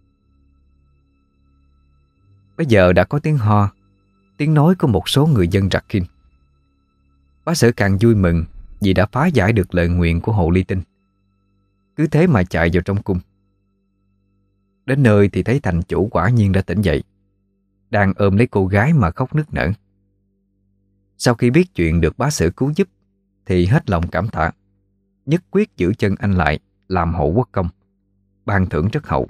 Bây giờ đã có tiếng ho, tiếng nói của một số người dân Trạc Kinh. Bá Sử càng vui mừng vì đã phá giải được lời nguyện của Hồ Ly Tinh. Cứ thế mà chạy vào trong cung. Đến nơi thì thấy thành chủ quả nhiên đã tỉnh dậy, đang ôm lấy cô gái mà khóc nức nở. Sau khi biết chuyện được Bá Sử cứu giúp thì hết lòng cảm tạ, nhất quyết giữ chân anh lại làm hậu quốc công, ban thưởng rất hậu.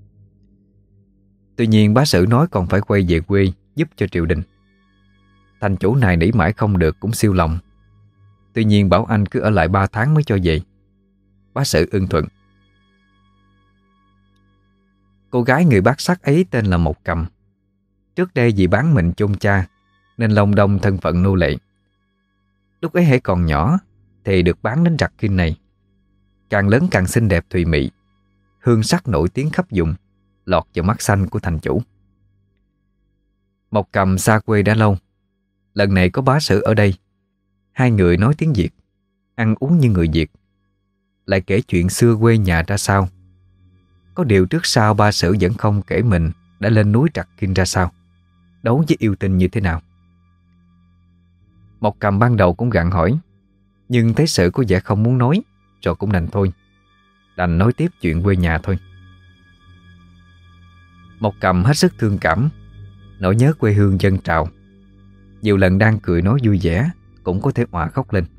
Tuy nhiên Bá Sử nói còn phải quay về quê giúp cho triều đình. Thành chủ này nỉ mãi không được cũng siêu lòng. Tuy nhiên bảo anh cứ ở lại 3 tháng mới cho về. Bá Sử ưng thuận. Cô gái người Bát Sắc ấy tên là Mộc Cầm. Trước đây vì bán mình chôn cha nên long đong thân phận nô lệ. Lúc ấy hãy còn nhỏ thì được bán đến Trạc Kinh này. Càng lớn càng xinh đẹp thùy mị, hương sắc nổi tiếng khắp vùng, lọt vào mắt xanh của thành chủ. Mộc Cầm xa quê đã lâu. Lần này có Bá Sử ở đây, hai người nói tiếng Việt, ăn uống như người Việt, lại kể chuyện xưa quê nhà ra sao. Có điều trước sau Bá Sử vẫn không kể mình đã lên núi Trạc Kinh ra sao, đấu với yêu tinh như thế nào. Mộc Cầm ban đầu cũng gặng hỏi, nhưng thấy Sử có vẻ không muốn nói, rồi cũng đành thôi, đành nói tiếp chuyện quê nhà thôi. Mộc Cầm hết sức thương cảm, nỗi nhớ quê hương dâng trào. Nhiều lần đang cười nói vui vẻ cũng có thể òa khóc lên.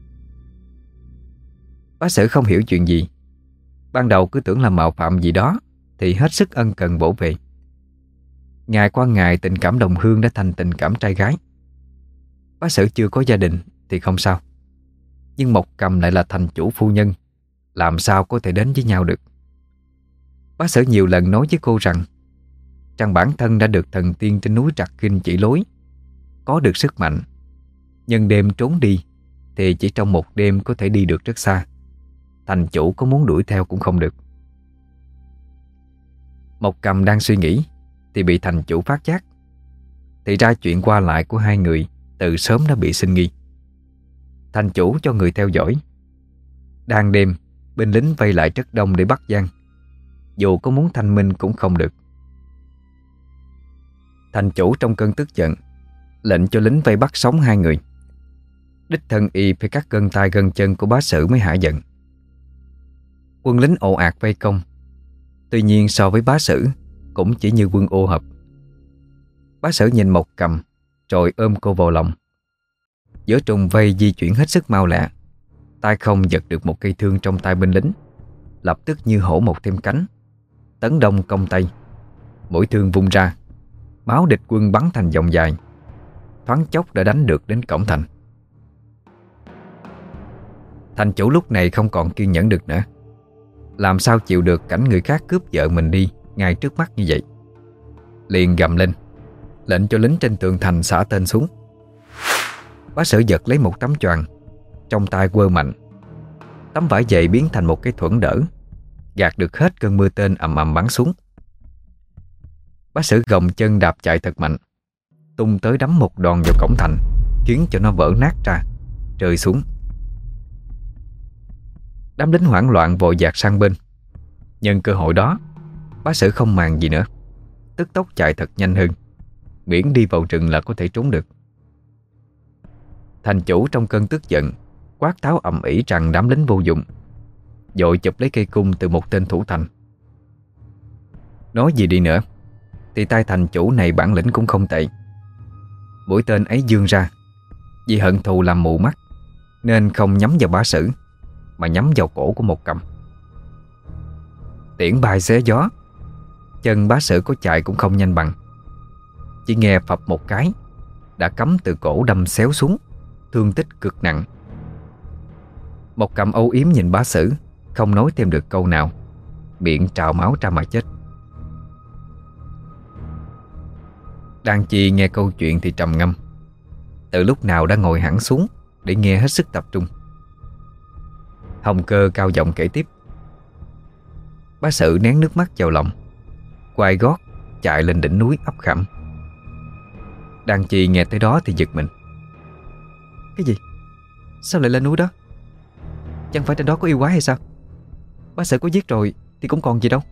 Bá Sử không hiểu chuyện gì. Ban đầu cứ tưởng là mạo phạm gì đó thì hết sức ân cần bổ về. Ngày qua ngày tình cảm đồng hương đã thành tình cảm trai gái. Bá Sử chưa có gia đình thì không sao, nhưng Mộc Cầm lại là thành chủ phu nhân, làm sao có thể đến với nhau được. Bá Sử nhiều lần nói với cô rằng bản thân đã được thần tiên trên núi Trạc Kinh chỉ lối, có được sức mạnh, nhân đêm trốn đi thì chỉ trong một đêm có thể đi được rất xa. Thành chủ có muốn đuổi theo cũng không được. Mộc Cầm đang suy nghĩ thì bị thành chủ phát giác. Thì ra chuyện qua lại của hai người từ sớm đã bị sinh nghi. Thành chủ cho người theo dõi. Đang đêm, binh lính vây lại rất đông để bắt gian. Dù có muốn thanh minh cũng không được. Thành chủ trong cơn tức giận lệnh cho lính vây bắt sống hai người. Đích thân y phải cắt gân tay gân chân của Bá Sử mới hả giận. Quân lính ồ ạt vây công. Tuy nhiên so với Bá Sử cũng chỉ như quân ô hợp. Bá Sử nhìn Mộc Cầm rồi ôm cô vào lòng. Giữa trùng vây di chuyển hết sức mau lẹ, tay không giật được một cây thương trong tay binh lính, lập tức như hổ một thêm cánh, tấn đông công tay. Mũi thương vung ra, máu địch quân bắn thành dòng dài, thoáng chốc đã đánh được đến cổng thành. Thành chủ lúc này không còn kiên nhẫn được nữa. Làm sao chịu được cảnh người khác cướp vợ mình đi ngay trước mắt như vậy. Liền gầm lên, lệnh cho lính trên tường thành xả tên xuống. Bá Sử giật lấy một tấm choàng, trong tay quơ mạnh. Tấm vải dày biến thành một cái thuẫn đỡ, gạt được hết cơn mưa tên ầm ầm bắn xuống. Bá Sử gồng chân đạp chạy thật mạnh, tung tới đấm một đòn vào cổng thành, khiến cho nó vỡ nát ra, rơi xuống. Đám lính hoảng loạn vội dạt sang bên. Nhân cơ hội đó, Bá Sử không màng gì nữa, tức tốc chạy thật nhanh hơn, miễn đi vào rừng là có thể trốn được. Thành chủ trong cơn tức giận quát tháo ầm ĩ rằng đám lính vô dụng, vội chụp lấy cây cung từ một tên thủ thành. Nói gì đi nữa thì tay thành chủ này bản lĩnh cũng không tệ. Mũi tên ấy giương ra, vì hận thù làm mù mắt nên không nhắm vào Bá Sử mà nhắm vào cổ của Mộc Cầm. Tiễn bay xé gió, chân Bá Sử có chạy cũng không nhanh bằng. Chỉ nghe phập một cái đã cắm từ cổ đâm xéo xuống, thương tích cực nặng. Mộc Cầm âu yếm nhìn Bá Sử, không nói thêm được câu nào, miệng trào máu ra mà chết. Đan Chi nghe câu chuyện thì trầm ngâm. Từ lúc nào đã ngồi hẳn xuống để nghe hết sức tập trung. Hồng Cơ cao giọng kể tiếp. Bá Sử nén nước mắt vào lòng, quay gót chạy lên đỉnh núi ấp khẩm. Đan Chi nghe tới đó thì giật mình. Cái gì? Sao lại lên núi đó? Chẳng phải trên đó có yêu quái hay sao? Bá Sử có giết rồi thì cũng còn gì đâu.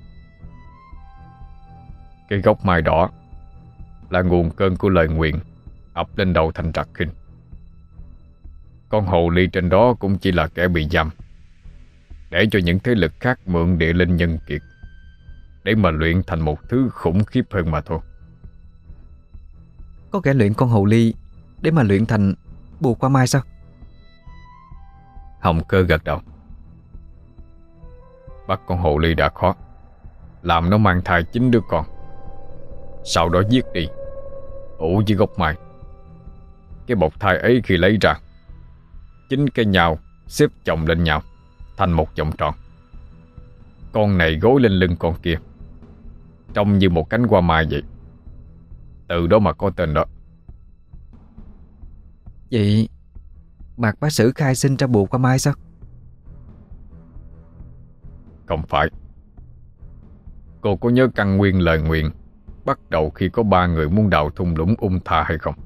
Cái gốc mai đỏ là nguồn cơn của lời nguyền ập lên đầu thành Trạc Kinh. Con hồ ly trên đó cũng chỉ là kẻ bị giam, để cho những thế lực khác mượn địa linh nhân kiệt để mà luyện thành một thứ khủng khiếp hơn mà thôi. Có kẻ luyện con hồ ly để mà luyện thành bùa qua mai sao? Hồng Cơ gật đầu. Bắt con hồ ly đã khó, làm nó mang thai 9 đứa con, sau đó giết đi, ủ với gốc mai. Cái bọc thai ấy khi lấy ra, 9 cây nhào xếp chồng lên nhau thành một vòng tròn. Con này gối lên lưng con kia, trông như một cánh hoa mai vậy. Từ đó mà có tên đó. Vậy Mạc Bá Sử khai sinh ra bùa qua mai sao? Không phải. Cô có nhớ căn nguyên lời nguyện bắt đầu khi có 3 người muốn đào thung lũng Ung Tha hay không?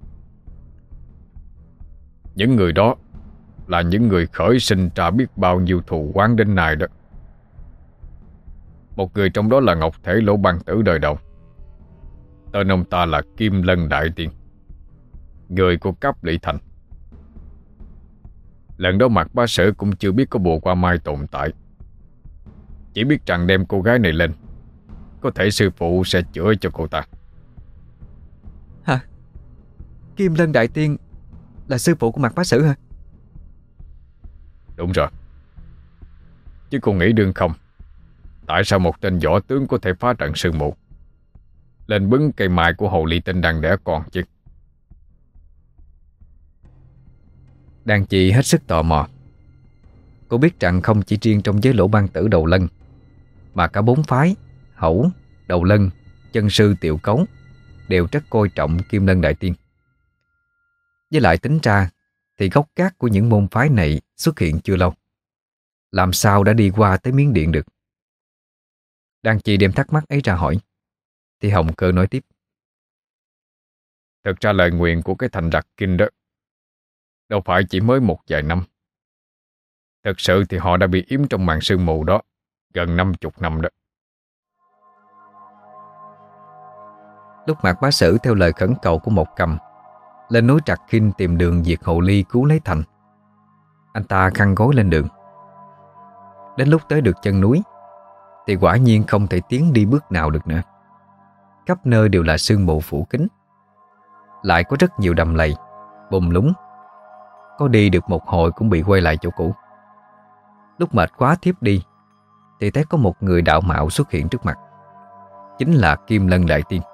Những người đó là những người khởi sinh ra biết bao nhiêu thù oán đến nay đó. Một người trong đó là Ngọc Thể Lỗ Băng Tử đời đầu. Tên ông ta là Kim Lân Đại Tiên, người của Cáp Lỷ Thành. Lần đó Mạc Bá Sử cũng chưa biết có bùa qua mai tồn tại, chỉ biết rằng đem cô gái này lên có thể sư phụ sẽ chữa cho cô ta. Hả? Kim Lân Đại Tiên là sư phụ của Mạc Bá Sử hả? Đúng rồi. Chứ cô nghĩ đương không, tại sao một tên võ tướng có thể phá trận sương mù, lên bứng cây mai của hồ ly tinh đang đẻ con chứ? Đàn chị hết sức tò mò. Cô biết rằng không chỉ riêng trong giới Lỗ Ban Tử Đầu Lân, mà cả bốn phái Hẩu, Đầu Lân, Chân Sư, Tiệu Cấu đều rất coi trọng Kim Lân Đại Tiên. Với lại tính ra thì gốc gác của những môn phái này xuất hiện chưa lâu, làm sao đã đi qua tới Miến Điện được? Đàn chị đem thắc mắc ấy ra hỏi, thì Hồng Cơ nói tiếp. Thực ra lời nguyền của cái thành Rạc Kinh đó đâu phải chỉ mới một vài năm. Thực sự thì họ đã bị yếm trong màn sương mù đó gần 50 năm đó. Lúc Mạc Bá Sử theo lời khẩn cầu của Một Cầm lên núi Trạc Kinh tìm đường diệt Hồ Ly cứu lấy thành, anh ta khăn gối lên đường. Đến lúc tới được chân núi thì quả nhiên không thể tiến đi bước nào được nữa. Khắp nơi đều là sương mù phủ kín, lại có rất nhiều đầm lầy, bùn lúng. Có đi được một hồi cũng bị quay lại chỗ cũ. Lúc mệt quá thiếp đi thì thấy có một người đạo mạo xuất hiện trước mặt, chính là Kim Lân Đại Tiên.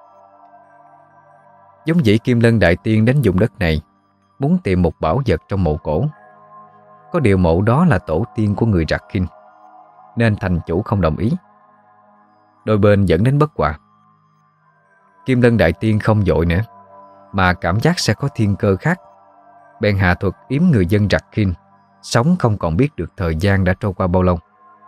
Giống dĩ Kim Lân Đại Tiên đến vùng đất này muốn tìm một bảo vật trong mộ cổ. Có điều mộ đó là tổ tiên của người Rạc Kinh, nên thành chủ không đồng ý. Đôi bên dẫn đến bất hòa. Kim Lân Đại Tiên không vội nữa, mà cảm giác sẽ có thiên cơ khác, bèn hạ thuật yếm người dân Rạc Kinh sống không còn biết được thời gian đã trôi qua bao lâu.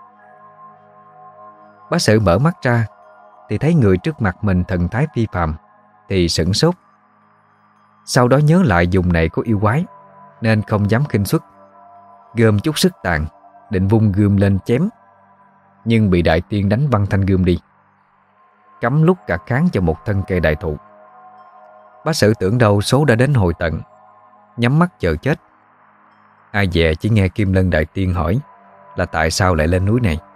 Bá Sử mở mắt ra thì thấy người trước mặt mình thần thái phi phàm thì sửng sốt. Sau đó nhớ lại vùng này có yêu quái nên không dám khinh suất, gom chút sức tàn định vung gươm lên chém, nhưng bị Đại Tiên đánh văng thanh gươm đi, cắm lúc cả kháng cho một thân cây đại thụ. Bá Sử tưởng đâu số đã đến hồi tận, nhắm mắt chờ chết. Ai dè chỉ nghe Kim Lân Đại Tiên hỏi là tại sao lại lên núi này.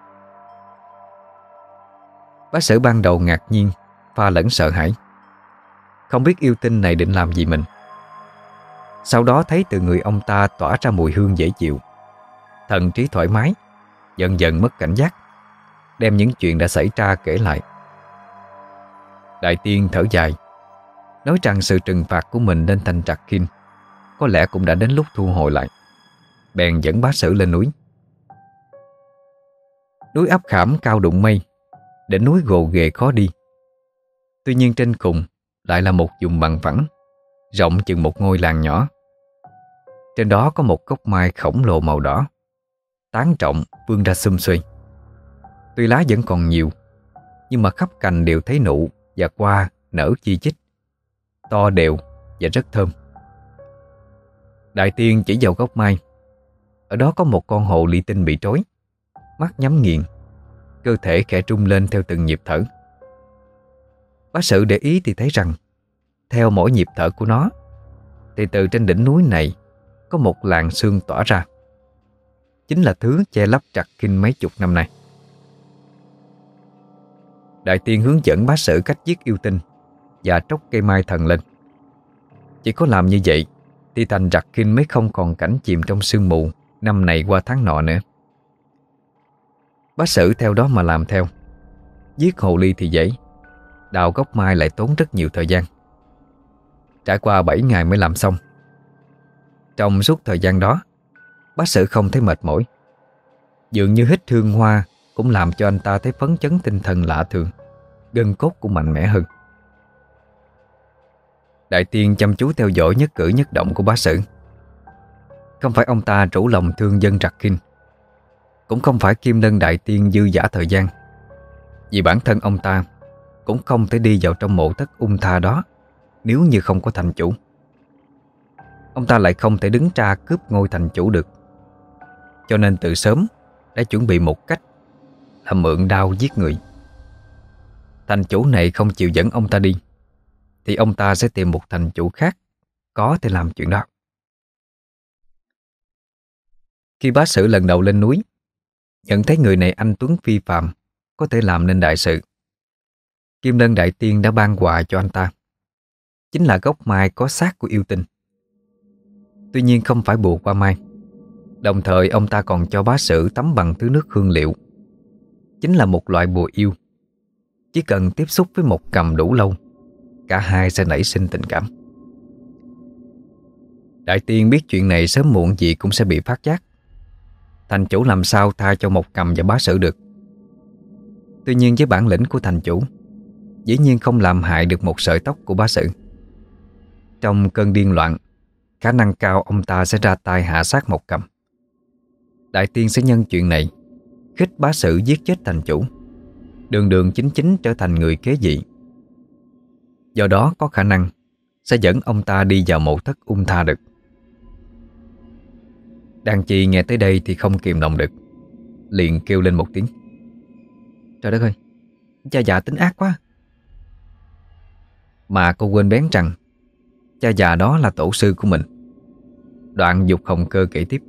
Bá Sử ban đầu ngạc nhiên pha lẫn sợ hãi, không biết yêu tinh này định làm gì mình. Sau đó thấy từ người ông ta tỏa ra mùi hương dễ chịu, thần trí thoải mái, dần dần mất cảnh giác, đem những chuyện đã xảy ra kể lại. Đại Tiên thở dài, nói rằng sự trừng phạt của mình lên thành Trạc Kinh có lẽ cũng đã đến lúc thu hồi lại, bèn dẫn Bá Sử lên núi. Núi áp khảm cao đụng mây, đỉnh núi gồ ghề khó đi. Tuy nhiên trên cùng lại là một vùng bằng phẳng, rộng chừng một ngôi làng nhỏ. Trên đó có một gốc mai khổng lồ màu đỏ, tán rộng vươn ra sum xuê. Tuy lá vẫn còn nhiều, nhưng mà khắp cành đều thấy nụ và hoa nở chi chít, to đều và rất thơm. Đại Tiên chỉ vào gốc mai. Ở đó có một con hồ ly tinh bị trói, mắt nhắm nghiền, cơ thể khẽ rung lên theo từng nhịp thở. Bá Sử để ý thì thấy rằng theo mỗi nhịp thở của nó thì từ trên đỉnh núi này có một làn sương tỏa ra, chính là thứ che lấp Trạc Kinh mấy chục năm nay. Đại Tiên hướng dẫn Bá Sử cách giết yêu tinh và tróc cây mai thần lên. Chỉ có làm như vậy thì thành Trạc Kinh mới không còn cảnh chìm trong sương mù năm này qua tháng nọ nữa. Bá Sử theo đó mà làm theo. Giết hồ ly thì dễ, đào gốc mai lại tốn rất nhiều thời gian. Trải qua 7 ngày mới làm xong. Trong suốt thời gian đó, Bá Sử không thấy mệt mỏi. Dường như hít hương hoa cũng làm cho anh ta thấy phấn chấn tinh thần lạ thường, gân cốt cũng mạnh mẽ hơn. Đại Tiên chăm chú theo dõi nhất cử nhất động của Bá Sử. Không phải ông ta rủ lòng thương dân Trạc Kinh, cũng không phải Kim Lân Đại Tiên dư dả thời gian, vì bản thân ông ta cũng không thể đi vào trong mộ thất ung tha đó nếu như không có thành chủ. Ông ta lại không thể đứng ra cướp ngôi thành chủ được, cho nên từ sớm đã chuẩn bị một cách là mượn đao giết người. Thành chủ này không chịu dẫn ông ta đi thì ông ta sẽ tìm một thành chủ khác có thể làm chuyện đó. Khi Bá Sử lần đầu lên núi, nhận thấy người này anh tuấn phi phàm, có thể làm nên đại sự, Kim Lân Đại Tiên đã ban quà cho anh ta, chính là gốc mai có xác của yêu tinh. Tuy nhiên không phải bùa qua mai. Đồng thời ông ta còn cho bá sử tắm bằng thứ nước hương liệu, chính là một loại bùa yêu. Chỉ cần tiếp xúc với một cầm đủ lâu, cả hai sẽ nảy sinh tình cảm. Đại Tiên biết chuyện này sớm muộn gì cũng sẽ bị phát giác. Thành chủ làm sao tha cho một cầm và bá sử được. Tuy nhiên với bản lĩnh của thành chủ, dĩ nhiên không làm hại được một sợi tóc của bá sử. Trong cơn điên loạn, khả năng cao ông ta sẽ ra tay hạ sát một cầm. Đại Tiên sẽ nhân chuyện này khích bá sử giết chết thành chủ, đường đường chính chính trở thành người kế vị. Do đó có khả năng sẽ dẫn ông ta đi vào mộ thất ung tha được. Đàn chị nghe tới đây thì không kìm lòng được, liền kêu lên một tiếng: Trời đất ơi, cha già tính ác quá. Mà cô quên bén rằng cha già đó là tổ sư của mình. Đoạn dục Hồng Cơ kể tiếp: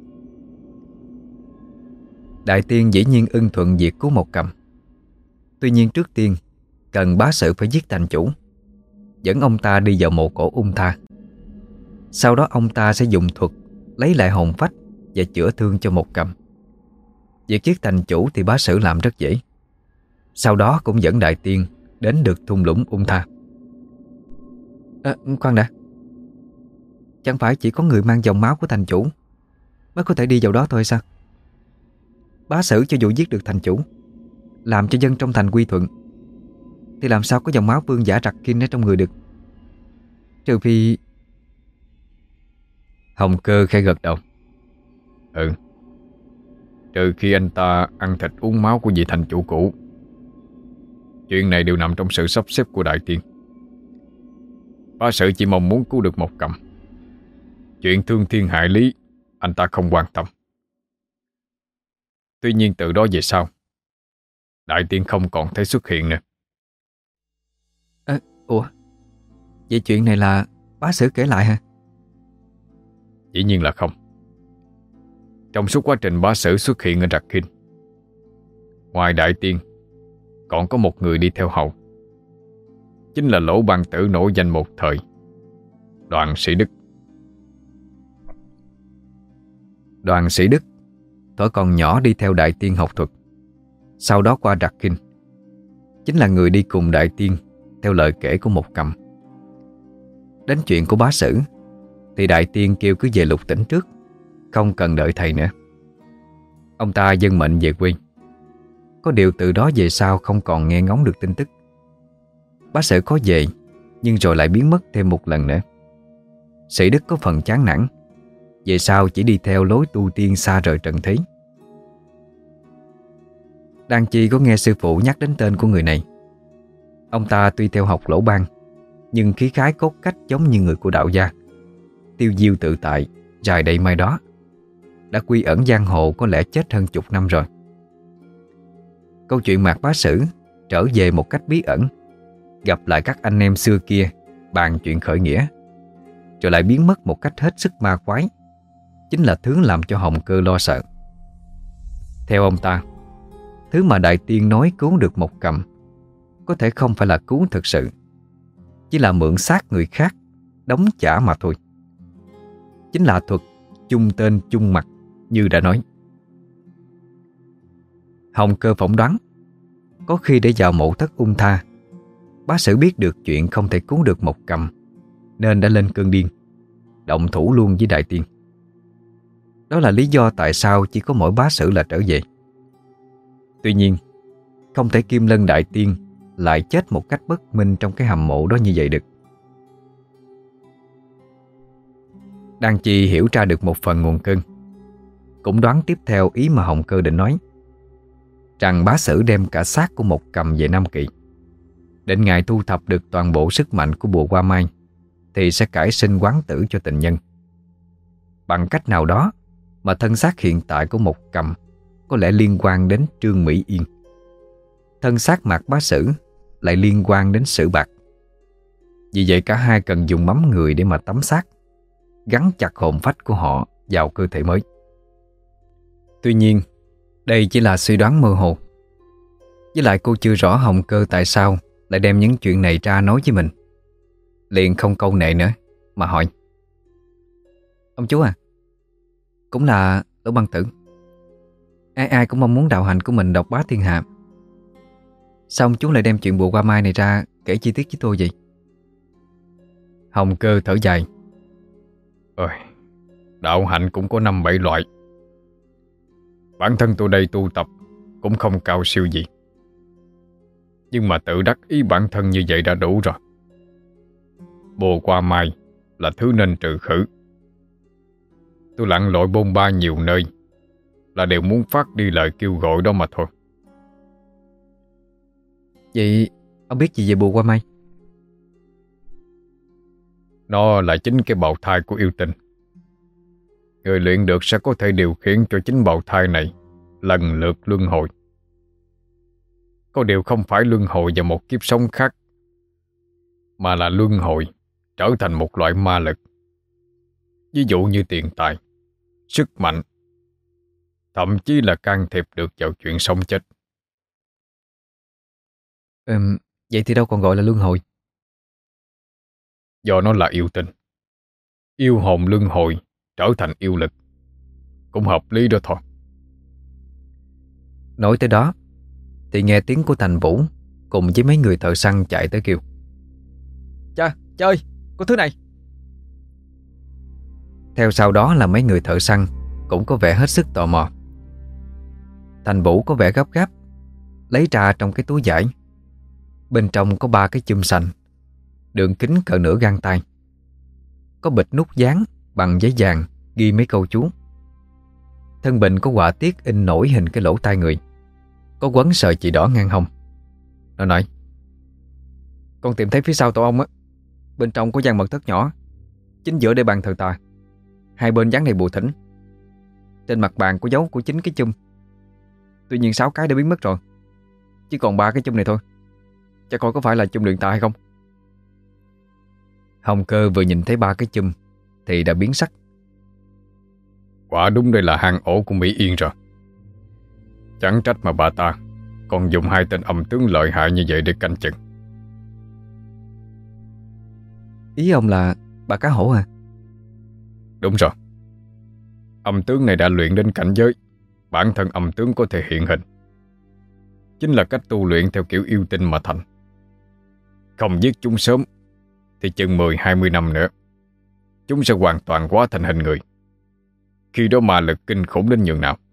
Đại Tiên dĩ nhiên ưng thuận việc cứu một cầm. Tuy nhiên trước tiên cần bá sử phải giết thành chủ, dẫn ông ta đi vào mộ cổ ung tha. Sau đó ông ta sẽ dùng thuật lấy lại hồn phách và chữa thương cho một cầm. Việc giết thành chủ thì bá sử làm rất dễ. Sau đó cũng dẫn Đại Tiên đến được thung lũng ung tha. Khoan đã, chẳng phải chỉ có người mang dòng máu của thành chủ mới có thể đi vào đó thôi sao? Bá sử cho dù giết được thành chủ, làm cho dân trong thành quy thuận, thì làm sao có dòng máu vương giả Trặc Kinh ở trong người được? Trừ phi... Hồng Cơ khẽ gật đầu. Trừ khi anh ta ăn thịt uống máu của vị thành chủ cũ. Chuyện này đều nằm trong sự sắp xếp của Đại Tiên. Bá sử chỉ mong muốn cứu được một cầm. Chuyện thương thiên hại lý anh ta không quan tâm. Tuy nhiên từ đó về sau, Đại Tiên không còn thấy xuất hiện nữa. Ủa, vậy chuyện này là bá sử kể lại hả? Dĩ nhiên là không. Trong suốt quá trình bá sử xuất hiện ở Trặc Kinh, ngoài Đại Tiên còn có một người đi theo hầu, chính là Lỗ Ban Tử nổi danh một thời, Đoàn Sĩ Đức. Đoàn Sĩ Đức thuở còn nhỏ đi theo Đại Tiên học thuật, sau đó qua Trặc Kinh, chính là người đi cùng Đại Tiên theo lời kể của một cầm. Đến chuyện của bá sử thì Đại Tiên kêu cứ về Lục Tỉnh trước, không cần đợi thầy nữa. Ông ta dâng mệnh về quê. Có điều từ đó về sau không còn nghe ngóng được tin tức. Bá sử có về, nhưng rồi lại biến mất thêm một lần nữa. Sĩ Đức có phần chán nản, về sau chỉ đi theo lối tu tiên xa rời trần thế. Đan Chi có nghe sư phụ nhắc đến tên của người này. Ông ta tuy theo học Lỗ Ban, nhưng khí khái cốt cách giống như người của đạo gia, tiêu diêu tự tại, rài đầy mai đó. Đã quy ẩn giang hồ có lẽ chết hơn chục năm rồi. Câu chuyện Mạc Bá Sử trở về một cách bí ẩn, gặp lại các anh em xưa kia bàn chuyện khởi nghĩa, rồi lại biến mất một cách hết sức ma quái, chính là thứ làm cho Hồng Cơ lo sợ. Theo ông ta, thứ mà Đại Tiên nói cứu được một cầm có thể không phải là cứu thực sự, chỉ là mượn xác người khác đóng trả mà thôi. Chính là thuật chung tên chung mặt như đã nói. Hồng Cơ phỏng đoán có khi để vào mộ thất ung tha, bá sử biết được chuyện không thể cứu được một cầm, nên đã lên cơn điên, động thủ luôn với Đại Tiên. Đó là lý do tại sao chỉ có mỗi bá sử là trở về. Tuy nhiên, không thể Kim Lân Đại Tiên lại chết một cách bất minh trong cái hầm mộ đó như vậy được. Đan Chi hiểu ra được một phần nguồn cơn, cũng đoán tiếp theo ý mà Hồng Cơ định nói, rằng bá sử đem cả xác của một cầm về Nam Kỵ. Đến ngày thu thập được toàn bộ sức mạnh của bùa Hoa Mai thì sẽ cải sinh quán tử cho tình nhân. Bằng cách nào đó mà thân xác hiện tại của một cầm có lẽ liên quan đến Trương Mỹ Yên, thân xác Mạc Bá Sử lại liên quan đến Sử Bạc. Vì vậy cả hai cần dùng mắm người để mà tắm xác, gắn chặt hồn phách của họ vào cơ thể mới. Tuy nhiên, đây chỉ là suy đoán mơ hồ. Với lại cô chưa rõ Hồng Cơ tại sao lại đem những chuyện này ra nói với mình. Liền không câu nệ nữa mà hỏi: Ông chú à, cũng là Lỗ Băng Tử. Ai ai cũng mong muốn đạo hạnh của mình độc bá thiên hạ. Sao ông chú lại đem chuyện bùa qua mai này ra kể chi tiết với tôi vậy? Hồng Cơ thở dài: Ôi, đạo hạnh cũng có 5-7 loại. Bản thân tôi đây tu tập cũng không cao siêu gì, nhưng mà tự đắc ý bản thân như vậy đã đủ rồi. Bùa qua mai là thứ nên trừ khử. Tôi lặn lội bôn ba nhiều nơi là đều muốn phát đi lời kêu gọi đó mà thôi. Vậy ông biết gì về bùa qua mai? Nó là chính cái bào thai của yêu tinh. Người luyện được sẽ có thể điều khiển cho chính bào thai này lần lượt luân hồi. Có điều không phải luân hồi vào một kiếp sống khác, mà là luân hồi trở thành một loại ma lực. Ví dụ như tiền tài, sức mạnh, thậm chí là can thiệp được vào chuyện sống chết. Vậy thì đâu còn gọi là luân hồi. Do nó là yêu tinh, yêu hồn luân hồi trở thành yêu lực, cũng hợp lý đó thôi. Nói tới đó thì nghe tiếng của Thành Vũ cùng với mấy người thợ săn chạy tới kêu: Cha ơi, có thứ này. Theo sau đó là mấy người thợ săn cũng có vẻ hết sức tò mò. Thành Vũ có vẻ gấp gáp lấy ra trong cái túi vải. Bên trong có 3 cái chum xanh, đường kính cỡ nửa gang tay. Có bịch nút dán bằng giấy vàng ghi mấy câu chú. Thân bình có họa tiết in nổi hình cái lỗ tai người, có quấn sợi chỉ đỏ ngang hông. Nó nói: Con tìm thấy phía sau tổ ông á, bên trong có gian mật thất nhỏ, chính giữa để bàn thờ tà. Hai bên dán đầy bùa thỉnh. Trên mặt bàn có dấu của chính cái chum. Tuy nhiên 6 cái đã biến mất rồi, chỉ còn 3 cái chum này thôi. Cha coi có phải là chum luyện tà hay không? Hồng Cơ vừa nhìn thấy 3 cái chum thì đã biến sắc. Quả đúng đây là hang ổ của Mỹ Yên rồi. Chẳng trách mà bà ta còn dùng 2 tên âm tướng lợi hại như vậy để canh chừng. Ý ông là bà cá hổ à? Đúng rồi. Âm tướng này đã luyện đến cảnh giới bản thân âm tướng có thể hiện hình. Chính là cách tu luyện theo kiểu yêu tinh mà thành. Không giết chúng sớm thì chừng 10-20 năm nữa chúng sẽ hoàn toàn hóa thành hình người. Khi đó ma lực kinh khủng đến nhường nào.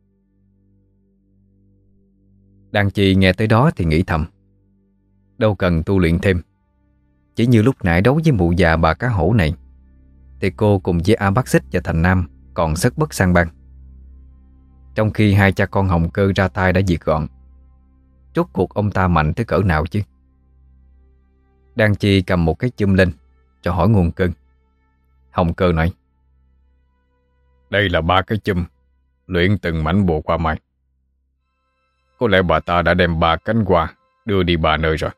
Đan Chi nghe tới đó thì nghĩ thầm: đâu cần tu luyện thêm. Chỉ như lúc nãy đấu với mụ già bà cá hổ này thì cô cùng với A Bác Xích và Thành Nam còn sất bất sang bang. Trong khi hai cha con Hồng Cơ ra tay đã diệt gọn. Rốt cuộc ông ta mạnh tới cỡ nào chứ? Đan Chi cầm một cái chum lên cho hỏi nguồn cơn. Hồng Cơ nói: Đây là 3 cái chum luyện từng mảnh bùa qua mai. Có lẽ bà ta đã đem 3 cánh hoa đưa đi 3 nơi rồi.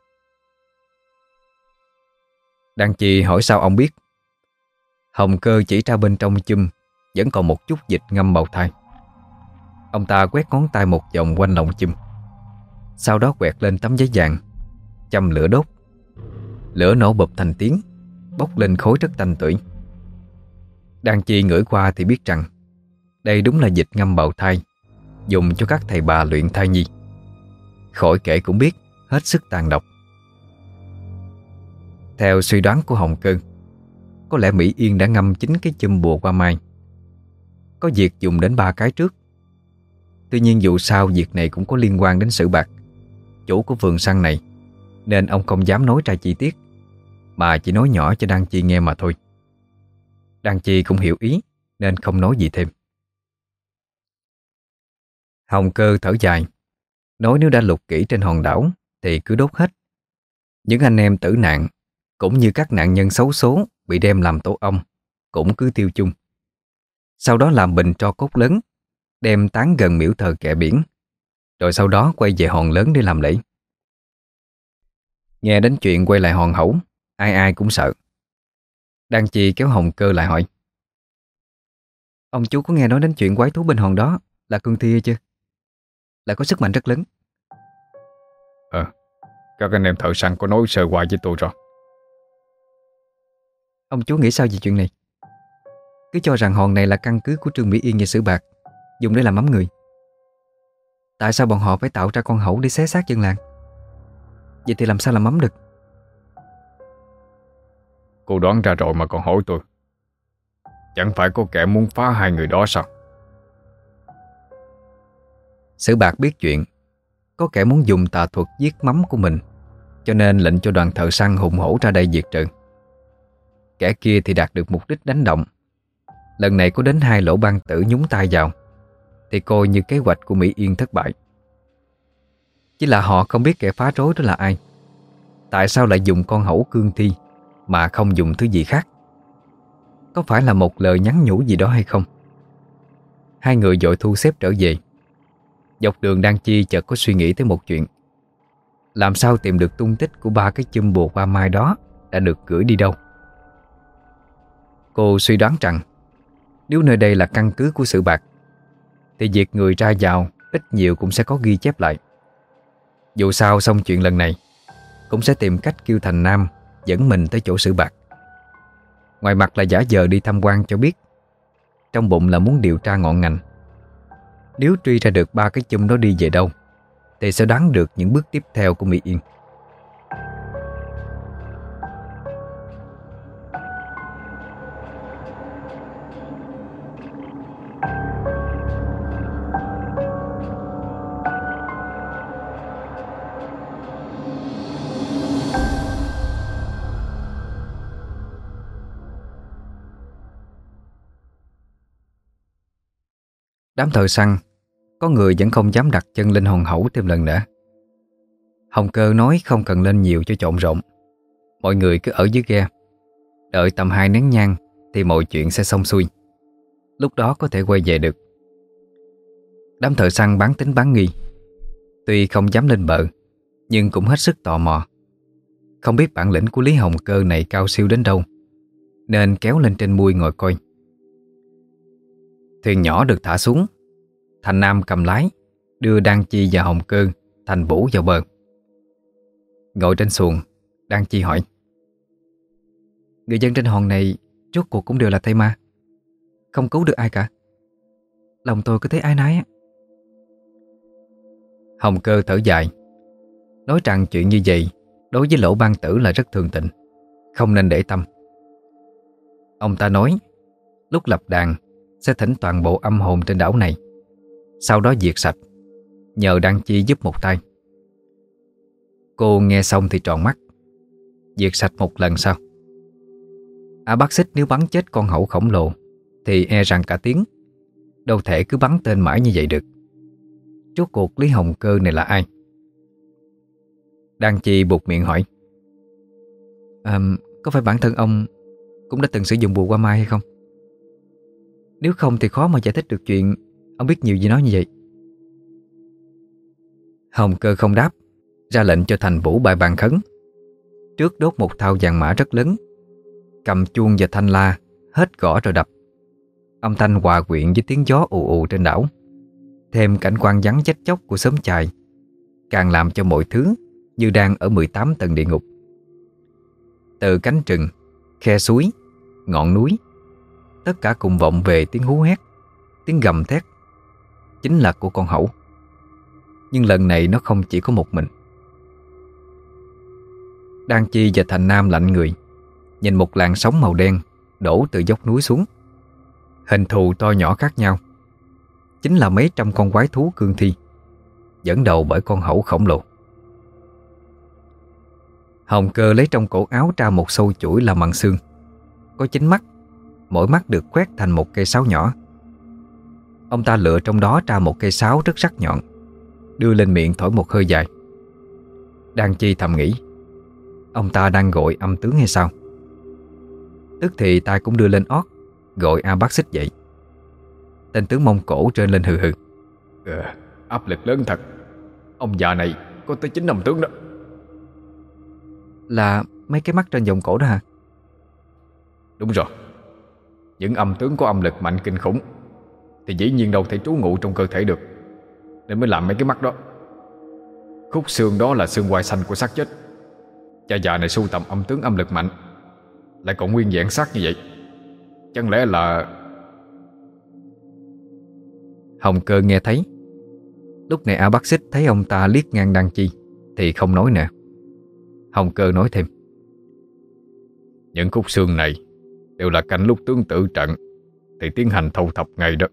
Đan Chi hỏi sao ông biết. Hồng Cơ chỉ ra bên trong chum vẫn còn một chút dịch ngâm bào thai. Ông ta quét ngón tay một vòng quanh lòng chum, sau đó quẹt lên tấm giấy vàng, châm lửa đốt. Lửa nổ bụp thành tiếng, bốc lên khói rất tanh tưởi. Đan Chi ngửi qua thì biết rằng đây đúng là dịch ngâm bào thai dùng cho các thầy bà luyện thai nhi. Khỏi kể cũng biết hết sức tàn độc. Theo suy đoán của Hồng Cơ, có lẽ Mỹ Yên đã ngâm chính cái chum bùa qua mai. Có việc dùng đến 3 cái trước. Tuy nhiên dù sao việc này cũng có liên quan đến Sử Bạc, chủ của vườn săn này, nên ông không dám nói ra chi tiết, mà chỉ nói nhỏ cho Đan Chi nghe mà thôi. Đan Chi cũng hiểu ý nên không nói gì thêm. Hồng Cơ thở dài, nói nếu đã lục kỹ trên hòn đảo thì cứ đốt hết. Những anh em tử nạn cũng như các nạn nhân xấu số bị đem làm tổ ong cũng cứ tiêu chung. Sau đó làm bình tro cốt lớn, đem tán gần miễu thờ kệ biển, rồi sau đó quay về hòn lớn để làm lễ. Nghe đến chuyện quay lại hòn hẩu, ai ai cũng sợ. Đan Chi kéo Hồng Cơ lại hỏi: Ông chú có nghe nói đến chuyện quái thú bên hòn đó là cương thi chưa? Lại có sức mạnh rất lớn. Các anh em thợ săn có nói sơ qua với tôi rồi. Ông chú nghĩ sao về chuyện này? Cứ cho rằng hòn này là căn cứ của Trương Mỹ Yên và Sử Bạc, dùng để làm mắm người. Tại sao bọn họ phải tạo ra con hổ để xé xác dân làng? Vậy thì làm sao làm mắm được? Cô đoán ra rồi mà còn hỏi tôi. Chẳng phải có kẻ muốn phá hai người đó sao? Sử Bạc biết chuyện có kẻ muốn dùng tà thuật giết mắm của mình, cho nên lệnh cho đoàn thợ săn hùng hổ ra đây diệt trừ. Kẻ kia thì đạt được mục đích đánh động. Lần này có đến 2 lỗ ban tử nhúng tay vào, thì coi như kế hoạch của Mỹ Yên thất bại. Chỉ là họ không biết kẻ phá rối đó là ai. Tại sao lại dùng con hổ cương thi mà không dùng thứ gì khác? Có phải là một lời nhắn nhủ gì đó hay không? Hai người vội thu xếp trở về. Dọc đường Đan Chi chợt có suy nghĩ tới một chuyện. Làm sao tìm được tung tích của 3 cái chum bùa ba mai đó đã được gửi đi đâu? Cô suy đoán rằng nếu nơi đây là căn cứ của Sử Bạc thì việc người ra vào ít nhiều cũng sẽ có ghi chép lại. Dù sao xong chuyện lần này cũng sẽ tìm cách kêu Thành Nam dẫn mình tới chỗ Sử Bạc. Ngoài mặt là giả vờ đi tham quan cho biết, trong bụng là muốn điều tra ngọn ngành. Nếu truy ra được 3 cái chum đó đi về đâu thì sẽ đoán được những bước tiếp theo của Mỹ Yên. Đám thợ săn có người vẫn không dám đặt chân lên hòn hẩu thêm lần nữa. Hồng Cơ nói không cần lên nhiều cho trộn rộn. Mọi người cứ ở dưới ghe, đợi tầm 2 nén nhang thì mọi chuyện sẽ xong xuôi. Lúc đó có thể quay về được. Đám thợ săn bán tính bán nghi. Tuy không dám lên bờ, nhưng cũng hết sức tò mò. Không biết bản lĩnh của Lý Hồng Cơ này cao siêu đến đâu, nên kéo lên trên mui ngồi coi. Thuyền nhỏ được thả xuống. Thành Nam cầm lái, đưa Đan Chi và Hồng Cơ, Thành Vũ vào bờ. Ngồi trên xuồng, Đan Chi hỏi: người dân trên hòn này rốt cuộc cũng đều là Tây Ma, không cứu được ai cả. Lòng tôi cứ thấy áy náy á. Hồng Cơ thở dài, nói rằng chuyện như vậy đối với Lỗ Ban Tử là rất thường tình, không nên để tâm. Ông ta nói lúc lập đàn sẽ thỉnh toàn bộ âm hồn trên đảo này, sau đó diệt sạch, nhờ Đan Chi giúp một tay. Cô nghe xong thì tròn mắt. Diệt sạch một lần sao? Bác Xích nếu bắn chết con hổ khổng lồ thì e rằng cả tiếng, đâu thể cứ bắn tên mãi như vậy được. Rốt cuộc Lý Hồng Cơ này là ai? Đan Chi buột miệng hỏi: có phải bản thân ông cũng đã từng sử dụng bùa Hoa Mai hay không? Nếu không thì khó mà giải thích được chuyện ông biết nhiều gì nói như vậy. Hồng Cơ không đáp, ra lệnh cho Thành Vũ bài bàn khấn. Trước đốt một thau vàng mã rất lớn, cầm chuông và thanh la hết gõ rồi đập. Âm thanh hòa quyện với tiếng gió ù ù trên đảo, thêm cảnh quan vắng chết chóc của xóm chài, càng làm cho mọi thứ như đang ở 18 tầng địa ngục. Từ cánh rừng, khe suối, ngọn núi, tất cả cùng vọng về tiếng hú hét, tiếng gầm thét, chính là của con hẩu. Nhưng lần này nó không chỉ có một mình. Đan Chi và Thành Nam lạnh người, nhìn một làn sóng màu đen đổ từ dốc núi xuống. Hình thù to nhỏ khác nhau, chính là mấy trăm con quái thú cương thi, dẫn đầu bởi con hẩu khổng lồ. Hồng Cơ lấy trong cổ áo ra một sâu chuỗi làm bằng xương, có 9 mắt, mỗi mắt được quét thành một cây sáo nhỏ. Ông ta lựa trong đó ra một cây sáo rất sắc nhọn, đưa lên miệng thổi một hơi dài. Đan Chi thầm nghĩ, ông ta đang gọi âm tướng hay sao? Tức thì tay cũng đưa lên ót, gọi Bác Xích dậy. Tên tướng Mông Cổ trơn lên hừ hừ: Áp lực lớn thật. Ông già này có tới 9 âm tướng đó. Là mấy cái mắt trên vòng cổ đó hả? Đúng rồi. Những âm tướng có âm lực mạnh kinh khủng thì dĩ nhiên đâu thể trú ngụ trong cơ thể được, nên mới làm mấy cái mắt đó. Khúc xương đó là xương quai xanh của xác chết. Cha già này sưu tầm âm tướng âm lực mạnh, lại còn nguyên vẹn xác như vậy. Chẳng lẽ là... Hồng Cơ nghe thấy. Lúc này A Bác Xích thấy ông ta liếc ngang Đan Chi thì không nói nữa. Hồng Cơ nói thêm: Những khúc xương này đều là cạnh lúc tướng tử trận thì tiến hành thâu thập ngay đó.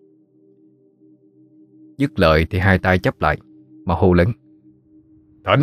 Dứt lời thì hai tay chắp lại mà hô lớn: Thỉnh!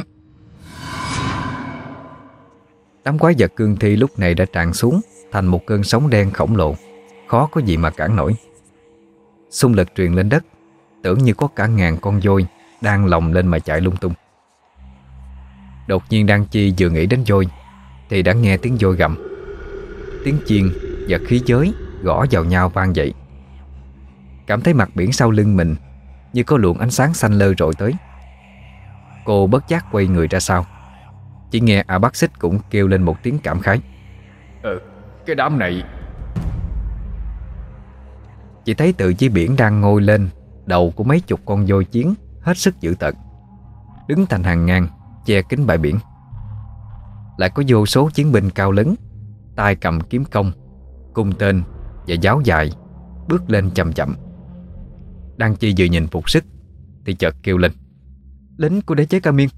Đám quái vật cương thi lúc này đã tràn xuống thành một cơn sóng đen khổng lồ, khó có gì mà cản nổi. Xung lực truyền lên đất, tưởng như có cả ngàn con voi đang lồng lên mà chạy lung tung. Đột nhiên Đan Chi vừa nghĩ đến voi thì đã nghe tiếng voi gầm. Tiếng chiên và khí giới gõ vào nhau vang dậy. Cảm thấy mặt biển sau lưng mình như có luồng ánh sáng xanh lơ rọi tới. Cô bất giác quay người ra sau, chỉ nghe A Bác Xích cũng kêu lên một tiếng cảm khái: Cái đám này... Chỉ thấy từ dưới biển đang ngôi lên đầu của mấy chục con voi chiến hết sức dữ tợn, đứng thành hàng ngang che kín bãi biển. Lại có vô số chiến binh cao lớn, tay cầm kiếm công, cung tên và giáo dài, bước lên chậm chậm. Đan Chi vừa nhìn phục sức thì chợt kêu lên: Lính của đế chế Ca Miên!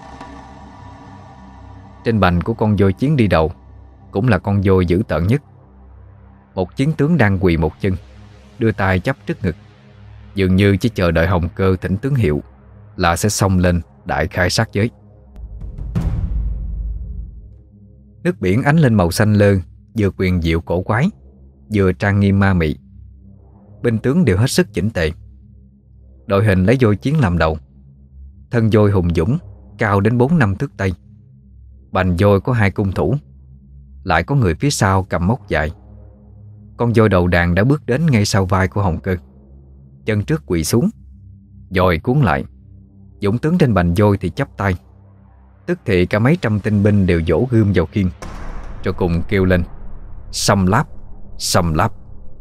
Trên bành của con voi chiến đi đầu cũng là con voi dữ tợn nhất. Một chiến tướng đang quỳ một chân, đưa tay chắp trước ngực, dường như chỉ chờ đợi Hồng Cơ thỉnh tướng hiệu là sẽ xông lên đại khai sát giới. Nước biển ánh lên màu xanh lơ, vừa quyền diệu cổ quái, vừa trang nghiêm ma mị. Binh tướng đều hết sức chỉnh tề. Đội hình lấy voi chiến làm đầu. Thân voi hùng dũng, cao đến 4-5 thước tây. Bành voi có 2 cung thủ, lại có người phía sau cầm móc dài. Con voi đầu đàn đã bước đến ngay sau vai của Hồng Cơ, chân trước quỳ xuống, dòi cuốn lại. Dũng tướng trên bành voi thì chắp tay. Tức thì cả mấy trăm tinh binh đều vỗ gươm vào khiên, rồi cùng kêu lên: Xâm láp, xâm láp.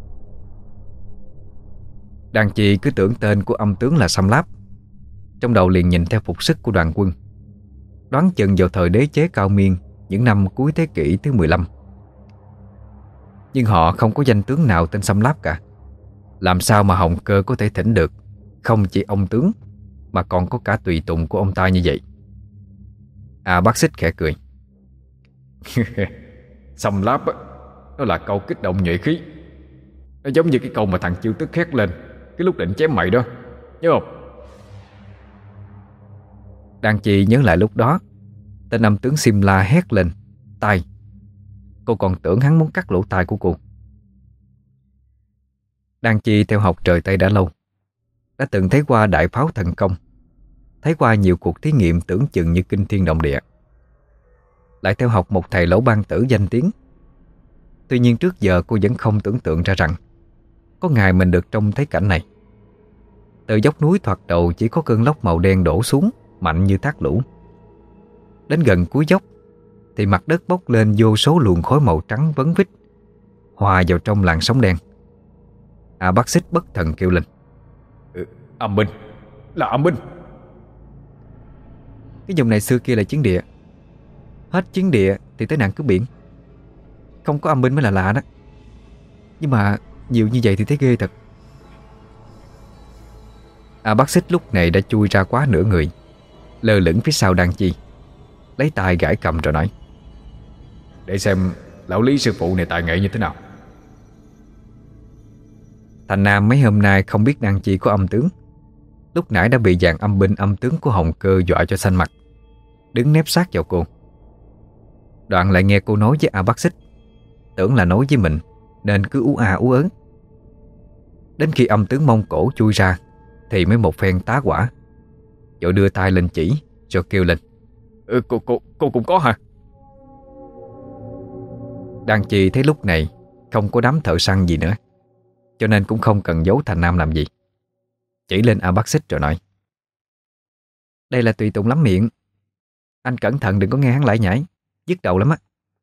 Đan Chi cứ tưởng tên của âm tướng là Xâm Láp, trong đầu liền nhìn theo phục sức của đoàn quân, đoán chừng vào thời đế chế Cao Miên những năm cuối thế kỷ thứ 15. Nhưng họ không có danh tướng nào tên Xâm Láp cả. Làm sao mà Hồng Cơ có thể thỉnh được không chỉ ông tướng mà còn có cả tùy tùng của ông ta như vậy? À, Bác Xích khẽ cười. Xâm Láp á, nó là câu kích động nhuệ khí. Nó giống như cái câu mà thằng Chiêu Tức hét lên cái lúc định chém mày đó, nhớ không? Đan Chi nhớ lại lúc đó tên âm tướng Simla hét lên tai. Cô còn tưởng hắn muốn cắt lỗ tai của cô. Đan Chi theo học trời Tây đã lâu, đã từng thấy qua đại pháo thần công, thấy qua nhiều cuộc thí nghiệm tưởng chừng như kinh thiên động địa, lại theo học một thầy lỗ ban tử danh tiếng. Tuy nhiên trước giờ cô vẫn không tưởng tượng ra rằng có ngày mình được trông thấy cảnh này. Từ dốc núi thoạt đầu chỉ có cơn lốc màu đen đổ xuống mạnh như thác lũ. Đến gần cuối dốc thì mặt đất bốc lên vô số luồng khói màu trắng vấn vít, hòa vào trong làn sóng đen. À, Bác Xích bất thần kêu lên: Âm binh, là âm binh. Cái vùng này xưa kia là chiến địa, hết chiến địa thì tới nạn cướp biển. Không có âm binh mới là lạ đó. Nhưng mà nhiều như vậy thì thấy ghê thật. À, Bác Xích lúc này đã chui ra quá nửa người, lơ lửng phía sau Đan Chi, lấy tay gãi cầm rồi nói: Để xem lão Lý sư phụ này tài nghệ như thế nào. Thành Nam mấy hôm nay không biết Đan Chi có âm tướng, lúc nãy đã bị dàn âm binh âm tướng của Hồng Cơ dọa cho xanh mặt, đứng nép sát vào cô. Đoạn lại nghe cô nói với A Bác Xích, tưởng là nói với mình nên cứ ú a ú ớn. Đến khi âm tướng Mông Cổ chui ra thì mới một phen tá hỏa, rồi đưa tay lên chỉ rồi kêu lên: Cô cũng có hả? Đan Chi thấy lúc này không có đám thợ săn gì nữa, cho nên cũng không cần giấu Thành Nam làm gì. Chỉ lên A Bác Xích rồi nói: Đây là tùy tùng lắm miệng, anh cẩn thận đừng có nghe hắn lải nhải, nhức đầu lắm á.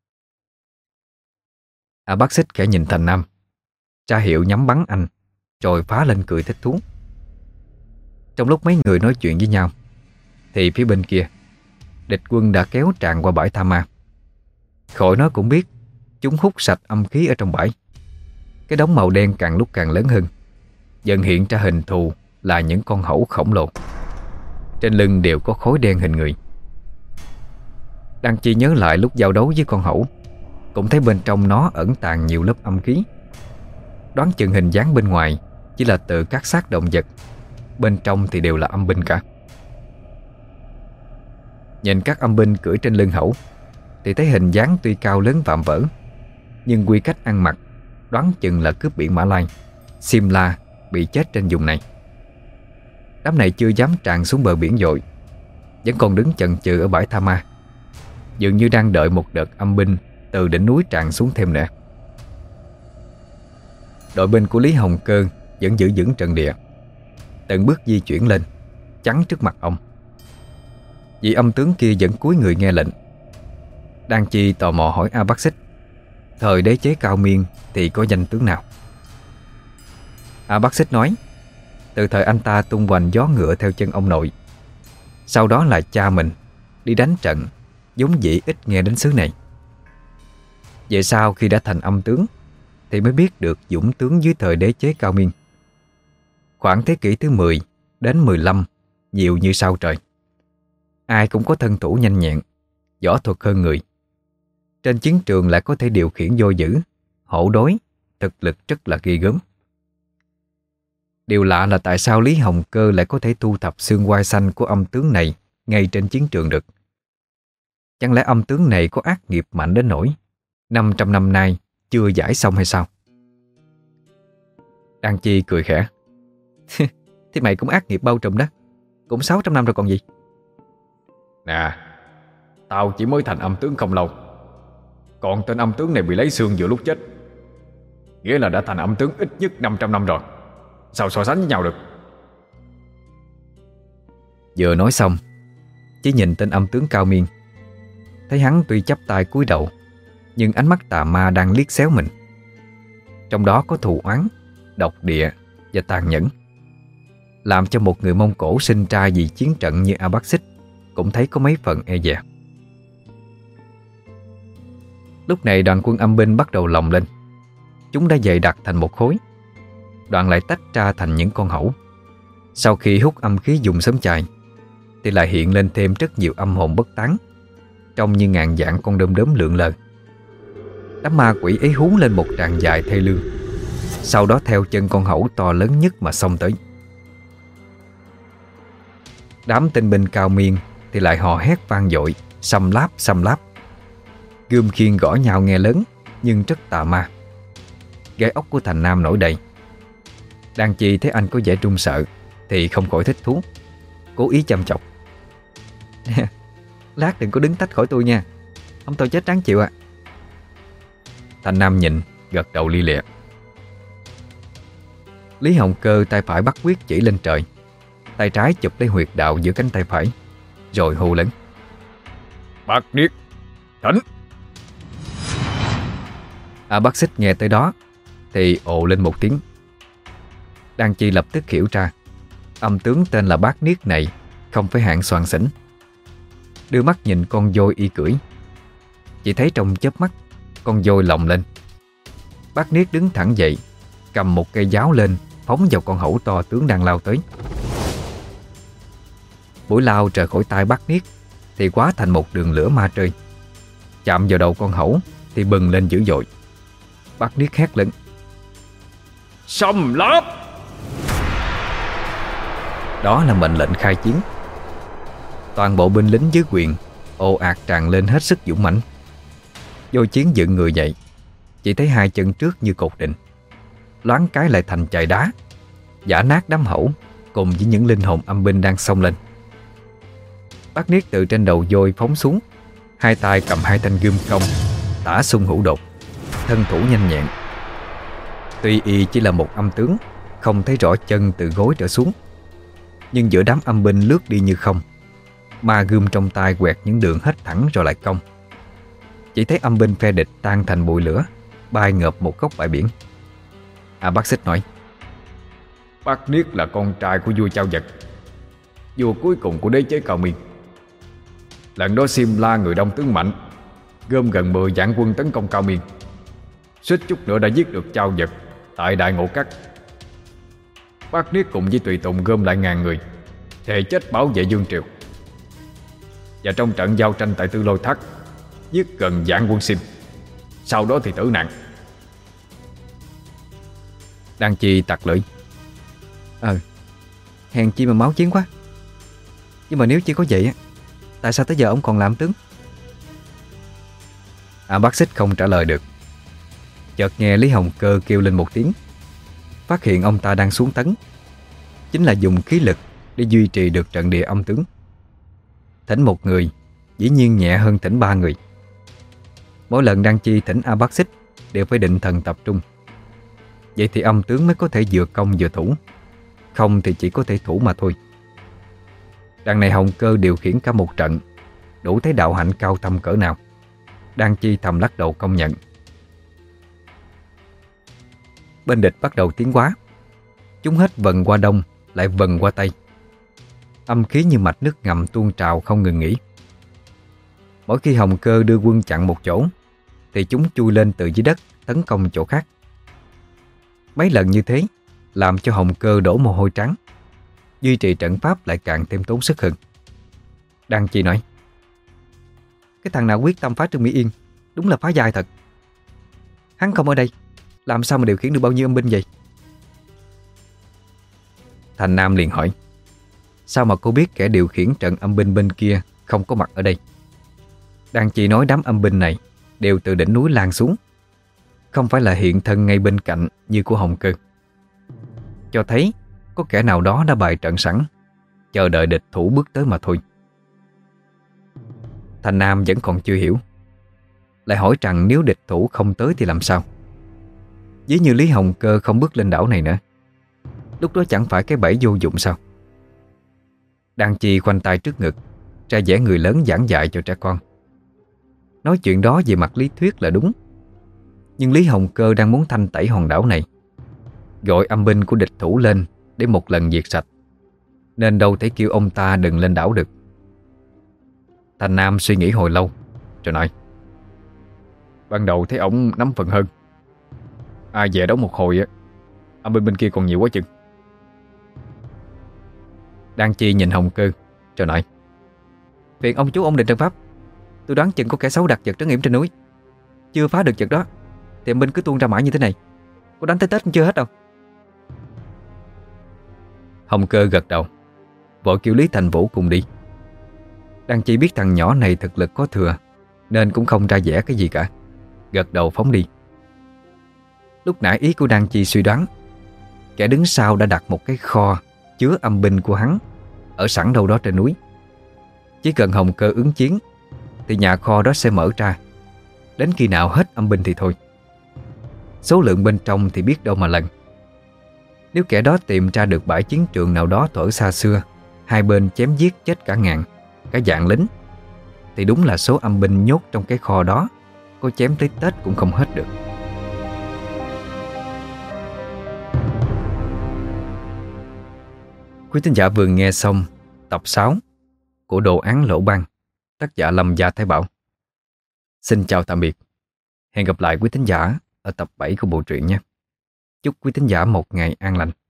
A Bác Xích khẽ nhìn Thành Nam, ra hiệu nhắm bắn anh, rồi phá lên cười thích thú. Trong lúc mấy người nói chuyện với nhau thì phía bên kia địch quân đã kéo tràn qua bãi Tha Ma. Khỏi nói cũng biết chúng hút sạch âm khí ở trong bãi. Cái đống màu đen càng lúc càng lớn hơn, dần hiện ra hình thù là những con hổ khổng lồ. Trên lưng đều có khối đen hình người. Đang chỉ nhớ lại lúc giao đấu với con hổ, cũng thấy bên trong nó ẩn tàng nhiều lớp âm khí. Đoán chừng hình dáng bên ngoài chỉ là từ các xác động vật, bên trong thì đều là âm binh cả. Nhìn các âm binh cưỡi trên lưng hổ thì thấy hình dáng tuy cao lớn vạm vỡ, nhưng quy cách ăn mặc đoán chừng là cướp biển Mã Lai, Simla bị chết trên vùng này. Đám này chưa dám tràn xuống bờ biển dội, vẫn còn đứng chần chừ ở bãi Tha Ma, dường như đang đợi một đợt âm binh từ đỉnh núi tràn xuống thêm nữa. Đội binh của Lý Hồng Cơ vẫn giữ vững trận địa, từng bước di chuyển lên, chắn trước mặt ông. Vị âm tướng kia vẫn cúi người nghe lệnh. Đan Chi tò mò hỏi A Bác Xích, thời đế chế Cao Miên thì có danh tướng nào? A Bác Xích nói, từ thời anh ta tung hoành gió ngựa theo chân ông nội, sau đó là cha mình đi đánh trận, vốn dĩ ít nghe đến xứ này. Về sau khi đã thành âm tướng thì mới biết được dũng tướng dưới thời đế chế Cao Miên. Khoảng thế kỷ thứ 10 đến 15 nhiều như sao trời. Ai cũng có thân thủ nhanh nhẹn, võ thuật hơn người. Trên chiến trường lại có thể điều khiển voi dữ, hổ đối, thực lực rất là ghê gớm. Điều lạ là tại sao Lý Hồng Cơ lại có thể thu thập xương quai xanh của âm tướng này ngay trên chiến trường được. Chẳng lẽ âm tướng này có ác nghiệp mạnh đến nỗi 500 năm nay chưa giải xong hay sao? Đan Chi cười khẽ. Thì mày cũng ác nghiệp bao trùm đó, cũng 600 năm rồi còn gì. Nè, tao chỉ mới thành âm tướng không lâu, còn tên âm tướng này bị lấy xương giữa lúc chết, nghĩa là đã thành âm tướng ít nhất 500 năm rồi. Sao so sánh với nhau được? Vừa nói xong, chỉ nhìn tên âm tướng Cao Miên, thấy hắn tuy chắp tay cúi đầu, nhưng ánh mắt tà ma đang liếc xéo mình. Trong đó có thù oán, độc địa và tàn nhẫn, làm cho một người Mông Cổ sinh ra vì chiến trận như A Bác Xích cũng thấy có mấy phần e dè. Lúc này đoàn quân âm binh bắt đầu lồng lên. Chúng đã dày đặc thành một khối, đoạn lại tách ra thành những con hổ. Sau khi hút âm khí dùng sớm chài thì lại hiện lên thêm rất nhiều âm hồn bất tán, trông như ngàn vạn con đom đóm lượn lờ. Đám ma quỷ ấy hú lên một tràng dài thê lương, sau đó theo chân con hổ to lớn nhất mà xông tới. Đám tinh binh Cao Miên thì lại hò hét vang dội, xăm láp. Gươm khiên gõ nhau nghe lớn nhưng rất tà ma. Gai ốc của Thành Nam nổi đầy. Đan Chi thấy anh có vẻ run sợ thì không khỏi thích thú, cố ý chăm chọc. Lát đừng có đứng tách khỏi tôi nha, ông tôi chết ráng chịu ạ. Thành Nam nhịn, gật đầu li lịa. Lý Hồng Cơ tay phải bắt quyết chỉ lên trời, tay trái chụp lấy huyệt đạo giữa cánh tay phải, rồi hô lớn: Bác Niết, thỉnh! A Bác Xích nghe tới đó thì ồ lên một tiếng. Đan Chi lập tức hiểu ra âm tướng tên là Bác Niết này không phải hạng soàn xỉn. Đưa mắt nhìn con voi y cưỡi, chỉ thấy trong chớp mắt con voi lồng lên. Bác Niết đứng thẳng dậy, cầm một cây giáo lên, phóng vào con hổ to tướng đang lao tới. Mũi lao rời khỏi tay Bác Niết thì hóa thành một đường lửa ma trời. Chạm vào đầu con hổ thì bừng lên dữ dội. Bác Niết hét lên: Xâm lấp! Đó là mệnh lệnh khai chiến. Toàn bộ binh lính dưới quyền ồ ạt tràn lên hết sức dũng mãnh. Vô chiến dựng người dậy, chỉ thấy hai chân trước như cột định, loáng cái lại thành chài đá, giã nát đám hổ cùng với những linh hồn âm binh đang xông lên. Bác Niết từ trên đầu voi phóng xuống, hai tay cầm hai thanh gươm công, tả xung hữu đột, thân thủ nhanh nhẹn. Tuy y chỉ là một âm tướng, không thấy rõ chân từ gối trở xuống, nhưng giữa đám âm binh lướt đi như không. Ma gươm trong tay quẹt những đường hết thẳng rồi lại cong. Chỉ thấy âm binh phe địch tan thành bụi lửa, bay ngợp một góc bãi biển. A Bác Xích nói: Bác Niết là con trai của vua Chao Vật, vua cuối cùng của đế chế Cao Miên. Lần đó Simla người đông tướng mạnh, gom gần 10 vạn quân tấn công Cao Miên. Suýt chút nữa đã giết được Chao Vật tại Đại Ngộ Cát. Bác Niết cùng với tùy tùng gom lại ngàn người, thề chết bảo vệ Dương Triều. Và trong trận giao tranh tại Tư Lôi Thác, giết gần vạn quân Sim, sau đó thì tử nạn. Đan Chi tặc lưỡi. Hèn chi mà máu chiến quá. Nhưng mà nếu chỉ có vậy á, tại sao tới giờ ông còn làm tướng? Bác Xích không trả lời được. Chợt nghe Lý Hồng Cơ kêu lên một tiếng, phát hiện ông ta đang xuống tấn, chính là dùng khí lực để duy trì được trận địa âm tướng. Thỉnh một người dĩ nhiên nhẹ hơn thỉnh ba người. Mỗi lần Đan Chi thỉnh A Bác Xích đều phải định thần tập trung. Vậy thì âm tướng mới có thể vừa công vừa thủ, không thì chỉ có thể thủ mà thôi. Đằng này Hồng Cơ điều khiển cả một trận, đủ thấy đạo hạnh cao thâm cỡ nào. Đan Chi thầm lắc đầu công nhận. Bên địch bắt đầu tiến hóa. Chúng hết vần qua đông lại vần qua tây. Âm khí như mạch nước ngầm tuôn trào không ngừng nghỉ. Mỗi khi Hồng Cơ đưa quân chặn một chỗ thì chúng chui lên từ dưới đất tấn công chỗ khác. Mấy lần như thế làm cho Hồng Cơ đổ mồ hôi trắng, duy trì trận pháp lại càng thêm tốn sức hơn. Đan Chi nói: cái thằng nào quyết tâm phá Trương Mỹ Yên đúng là phá dai thật. Hắn không ở đây, làm sao mà điều khiển được bao nhiêu âm binh vậy? Thành Nam liền hỏi: sao mà cô biết kẻ điều khiển trận âm binh bên kia không có mặt ở đây? Đan Chi nói đám âm binh này đều từ đỉnh núi lan xuống, không phải là hiện thân ngay bên cạnh như của Hồng Cơ. Cho thấy có kẻ nào đó đã bày trận sẵn, chờ đợi địch thủ bước tới mà thôi. Thành Nam vẫn còn chưa hiểu, lại hỏi rằng nếu địch thủ không tới thì làm sao? Ví như Lý Hồng Cơ không bước lên đảo này nữa, lúc đó chẳng phải cái bẫy vô dụng sao? Đan Chi khoanh tay trước ngực, ra vẻ người lớn giảng dạy cho trẻ con. Nói chuyện đó về mặt lý thuyết là đúng, nhưng Lý Hồng Cơ đang muốn thanh tẩy hòn đảo này, gọi âm binh của địch thủ lên để một lần diệt sạch, nên đâu thể kêu ông ta đừng lên đảo được. Thành Nam suy nghĩ hồi lâu rồi nói: ban đầu thấy ổng nắm phần hơn, ai về đấu một hồi á, âm binh bên kia còn nhiều quá chừng. Đan Chi nhìn Hồng Cơ rồi nói: phiền ông chú ổn định trận pháp. Tôi đoán chừng có kẻ xấu đặt vật trấn yểm trên núi, chưa phá được vật đó thì âm binh cứ tuôn ra mãi như thế này, có đánh tới Tết cũng chưa hết đâu. Hồng Cơ gật đầu, vội kêu Lý Thành Vũ cùng đi. Đan Chi biết thằng nhỏ này thực lực có thừa, nên cũng không ra vẻ cái gì cả, gật đầu phóng đi. Lúc nãy ý của Đan Chi suy đoán, kẻ đứng sau đã đặt một cái kho chứa âm binh của hắn ở sẵn đâu đó trên núi. Chỉ cần Hồng Cơ ứng chiến thì nhà kho đó sẽ mở ra, đến khi nào hết âm binh thì thôi. Số lượng bên trong thì biết đâu mà lần. Nếu kẻ đó tìm ra được bãi chiến trường nào đó thuở xa xưa, hai bên chém giết chết cả ngàn, cả vạn lính, thì đúng là số âm binh nhốt trong cái kho đó có chém tới Tết cũng không hết được. Quý thính giả vừa nghe xong tập 6 của Đồ án Lỗ Ban, tác giả Lâm Gia Thái Bảo. Xin chào tạm biệt. Hẹn gặp lại quý thính giả ở tập 7 của bộ truyện nhé. Chúc quý thính giả một ngày an lành.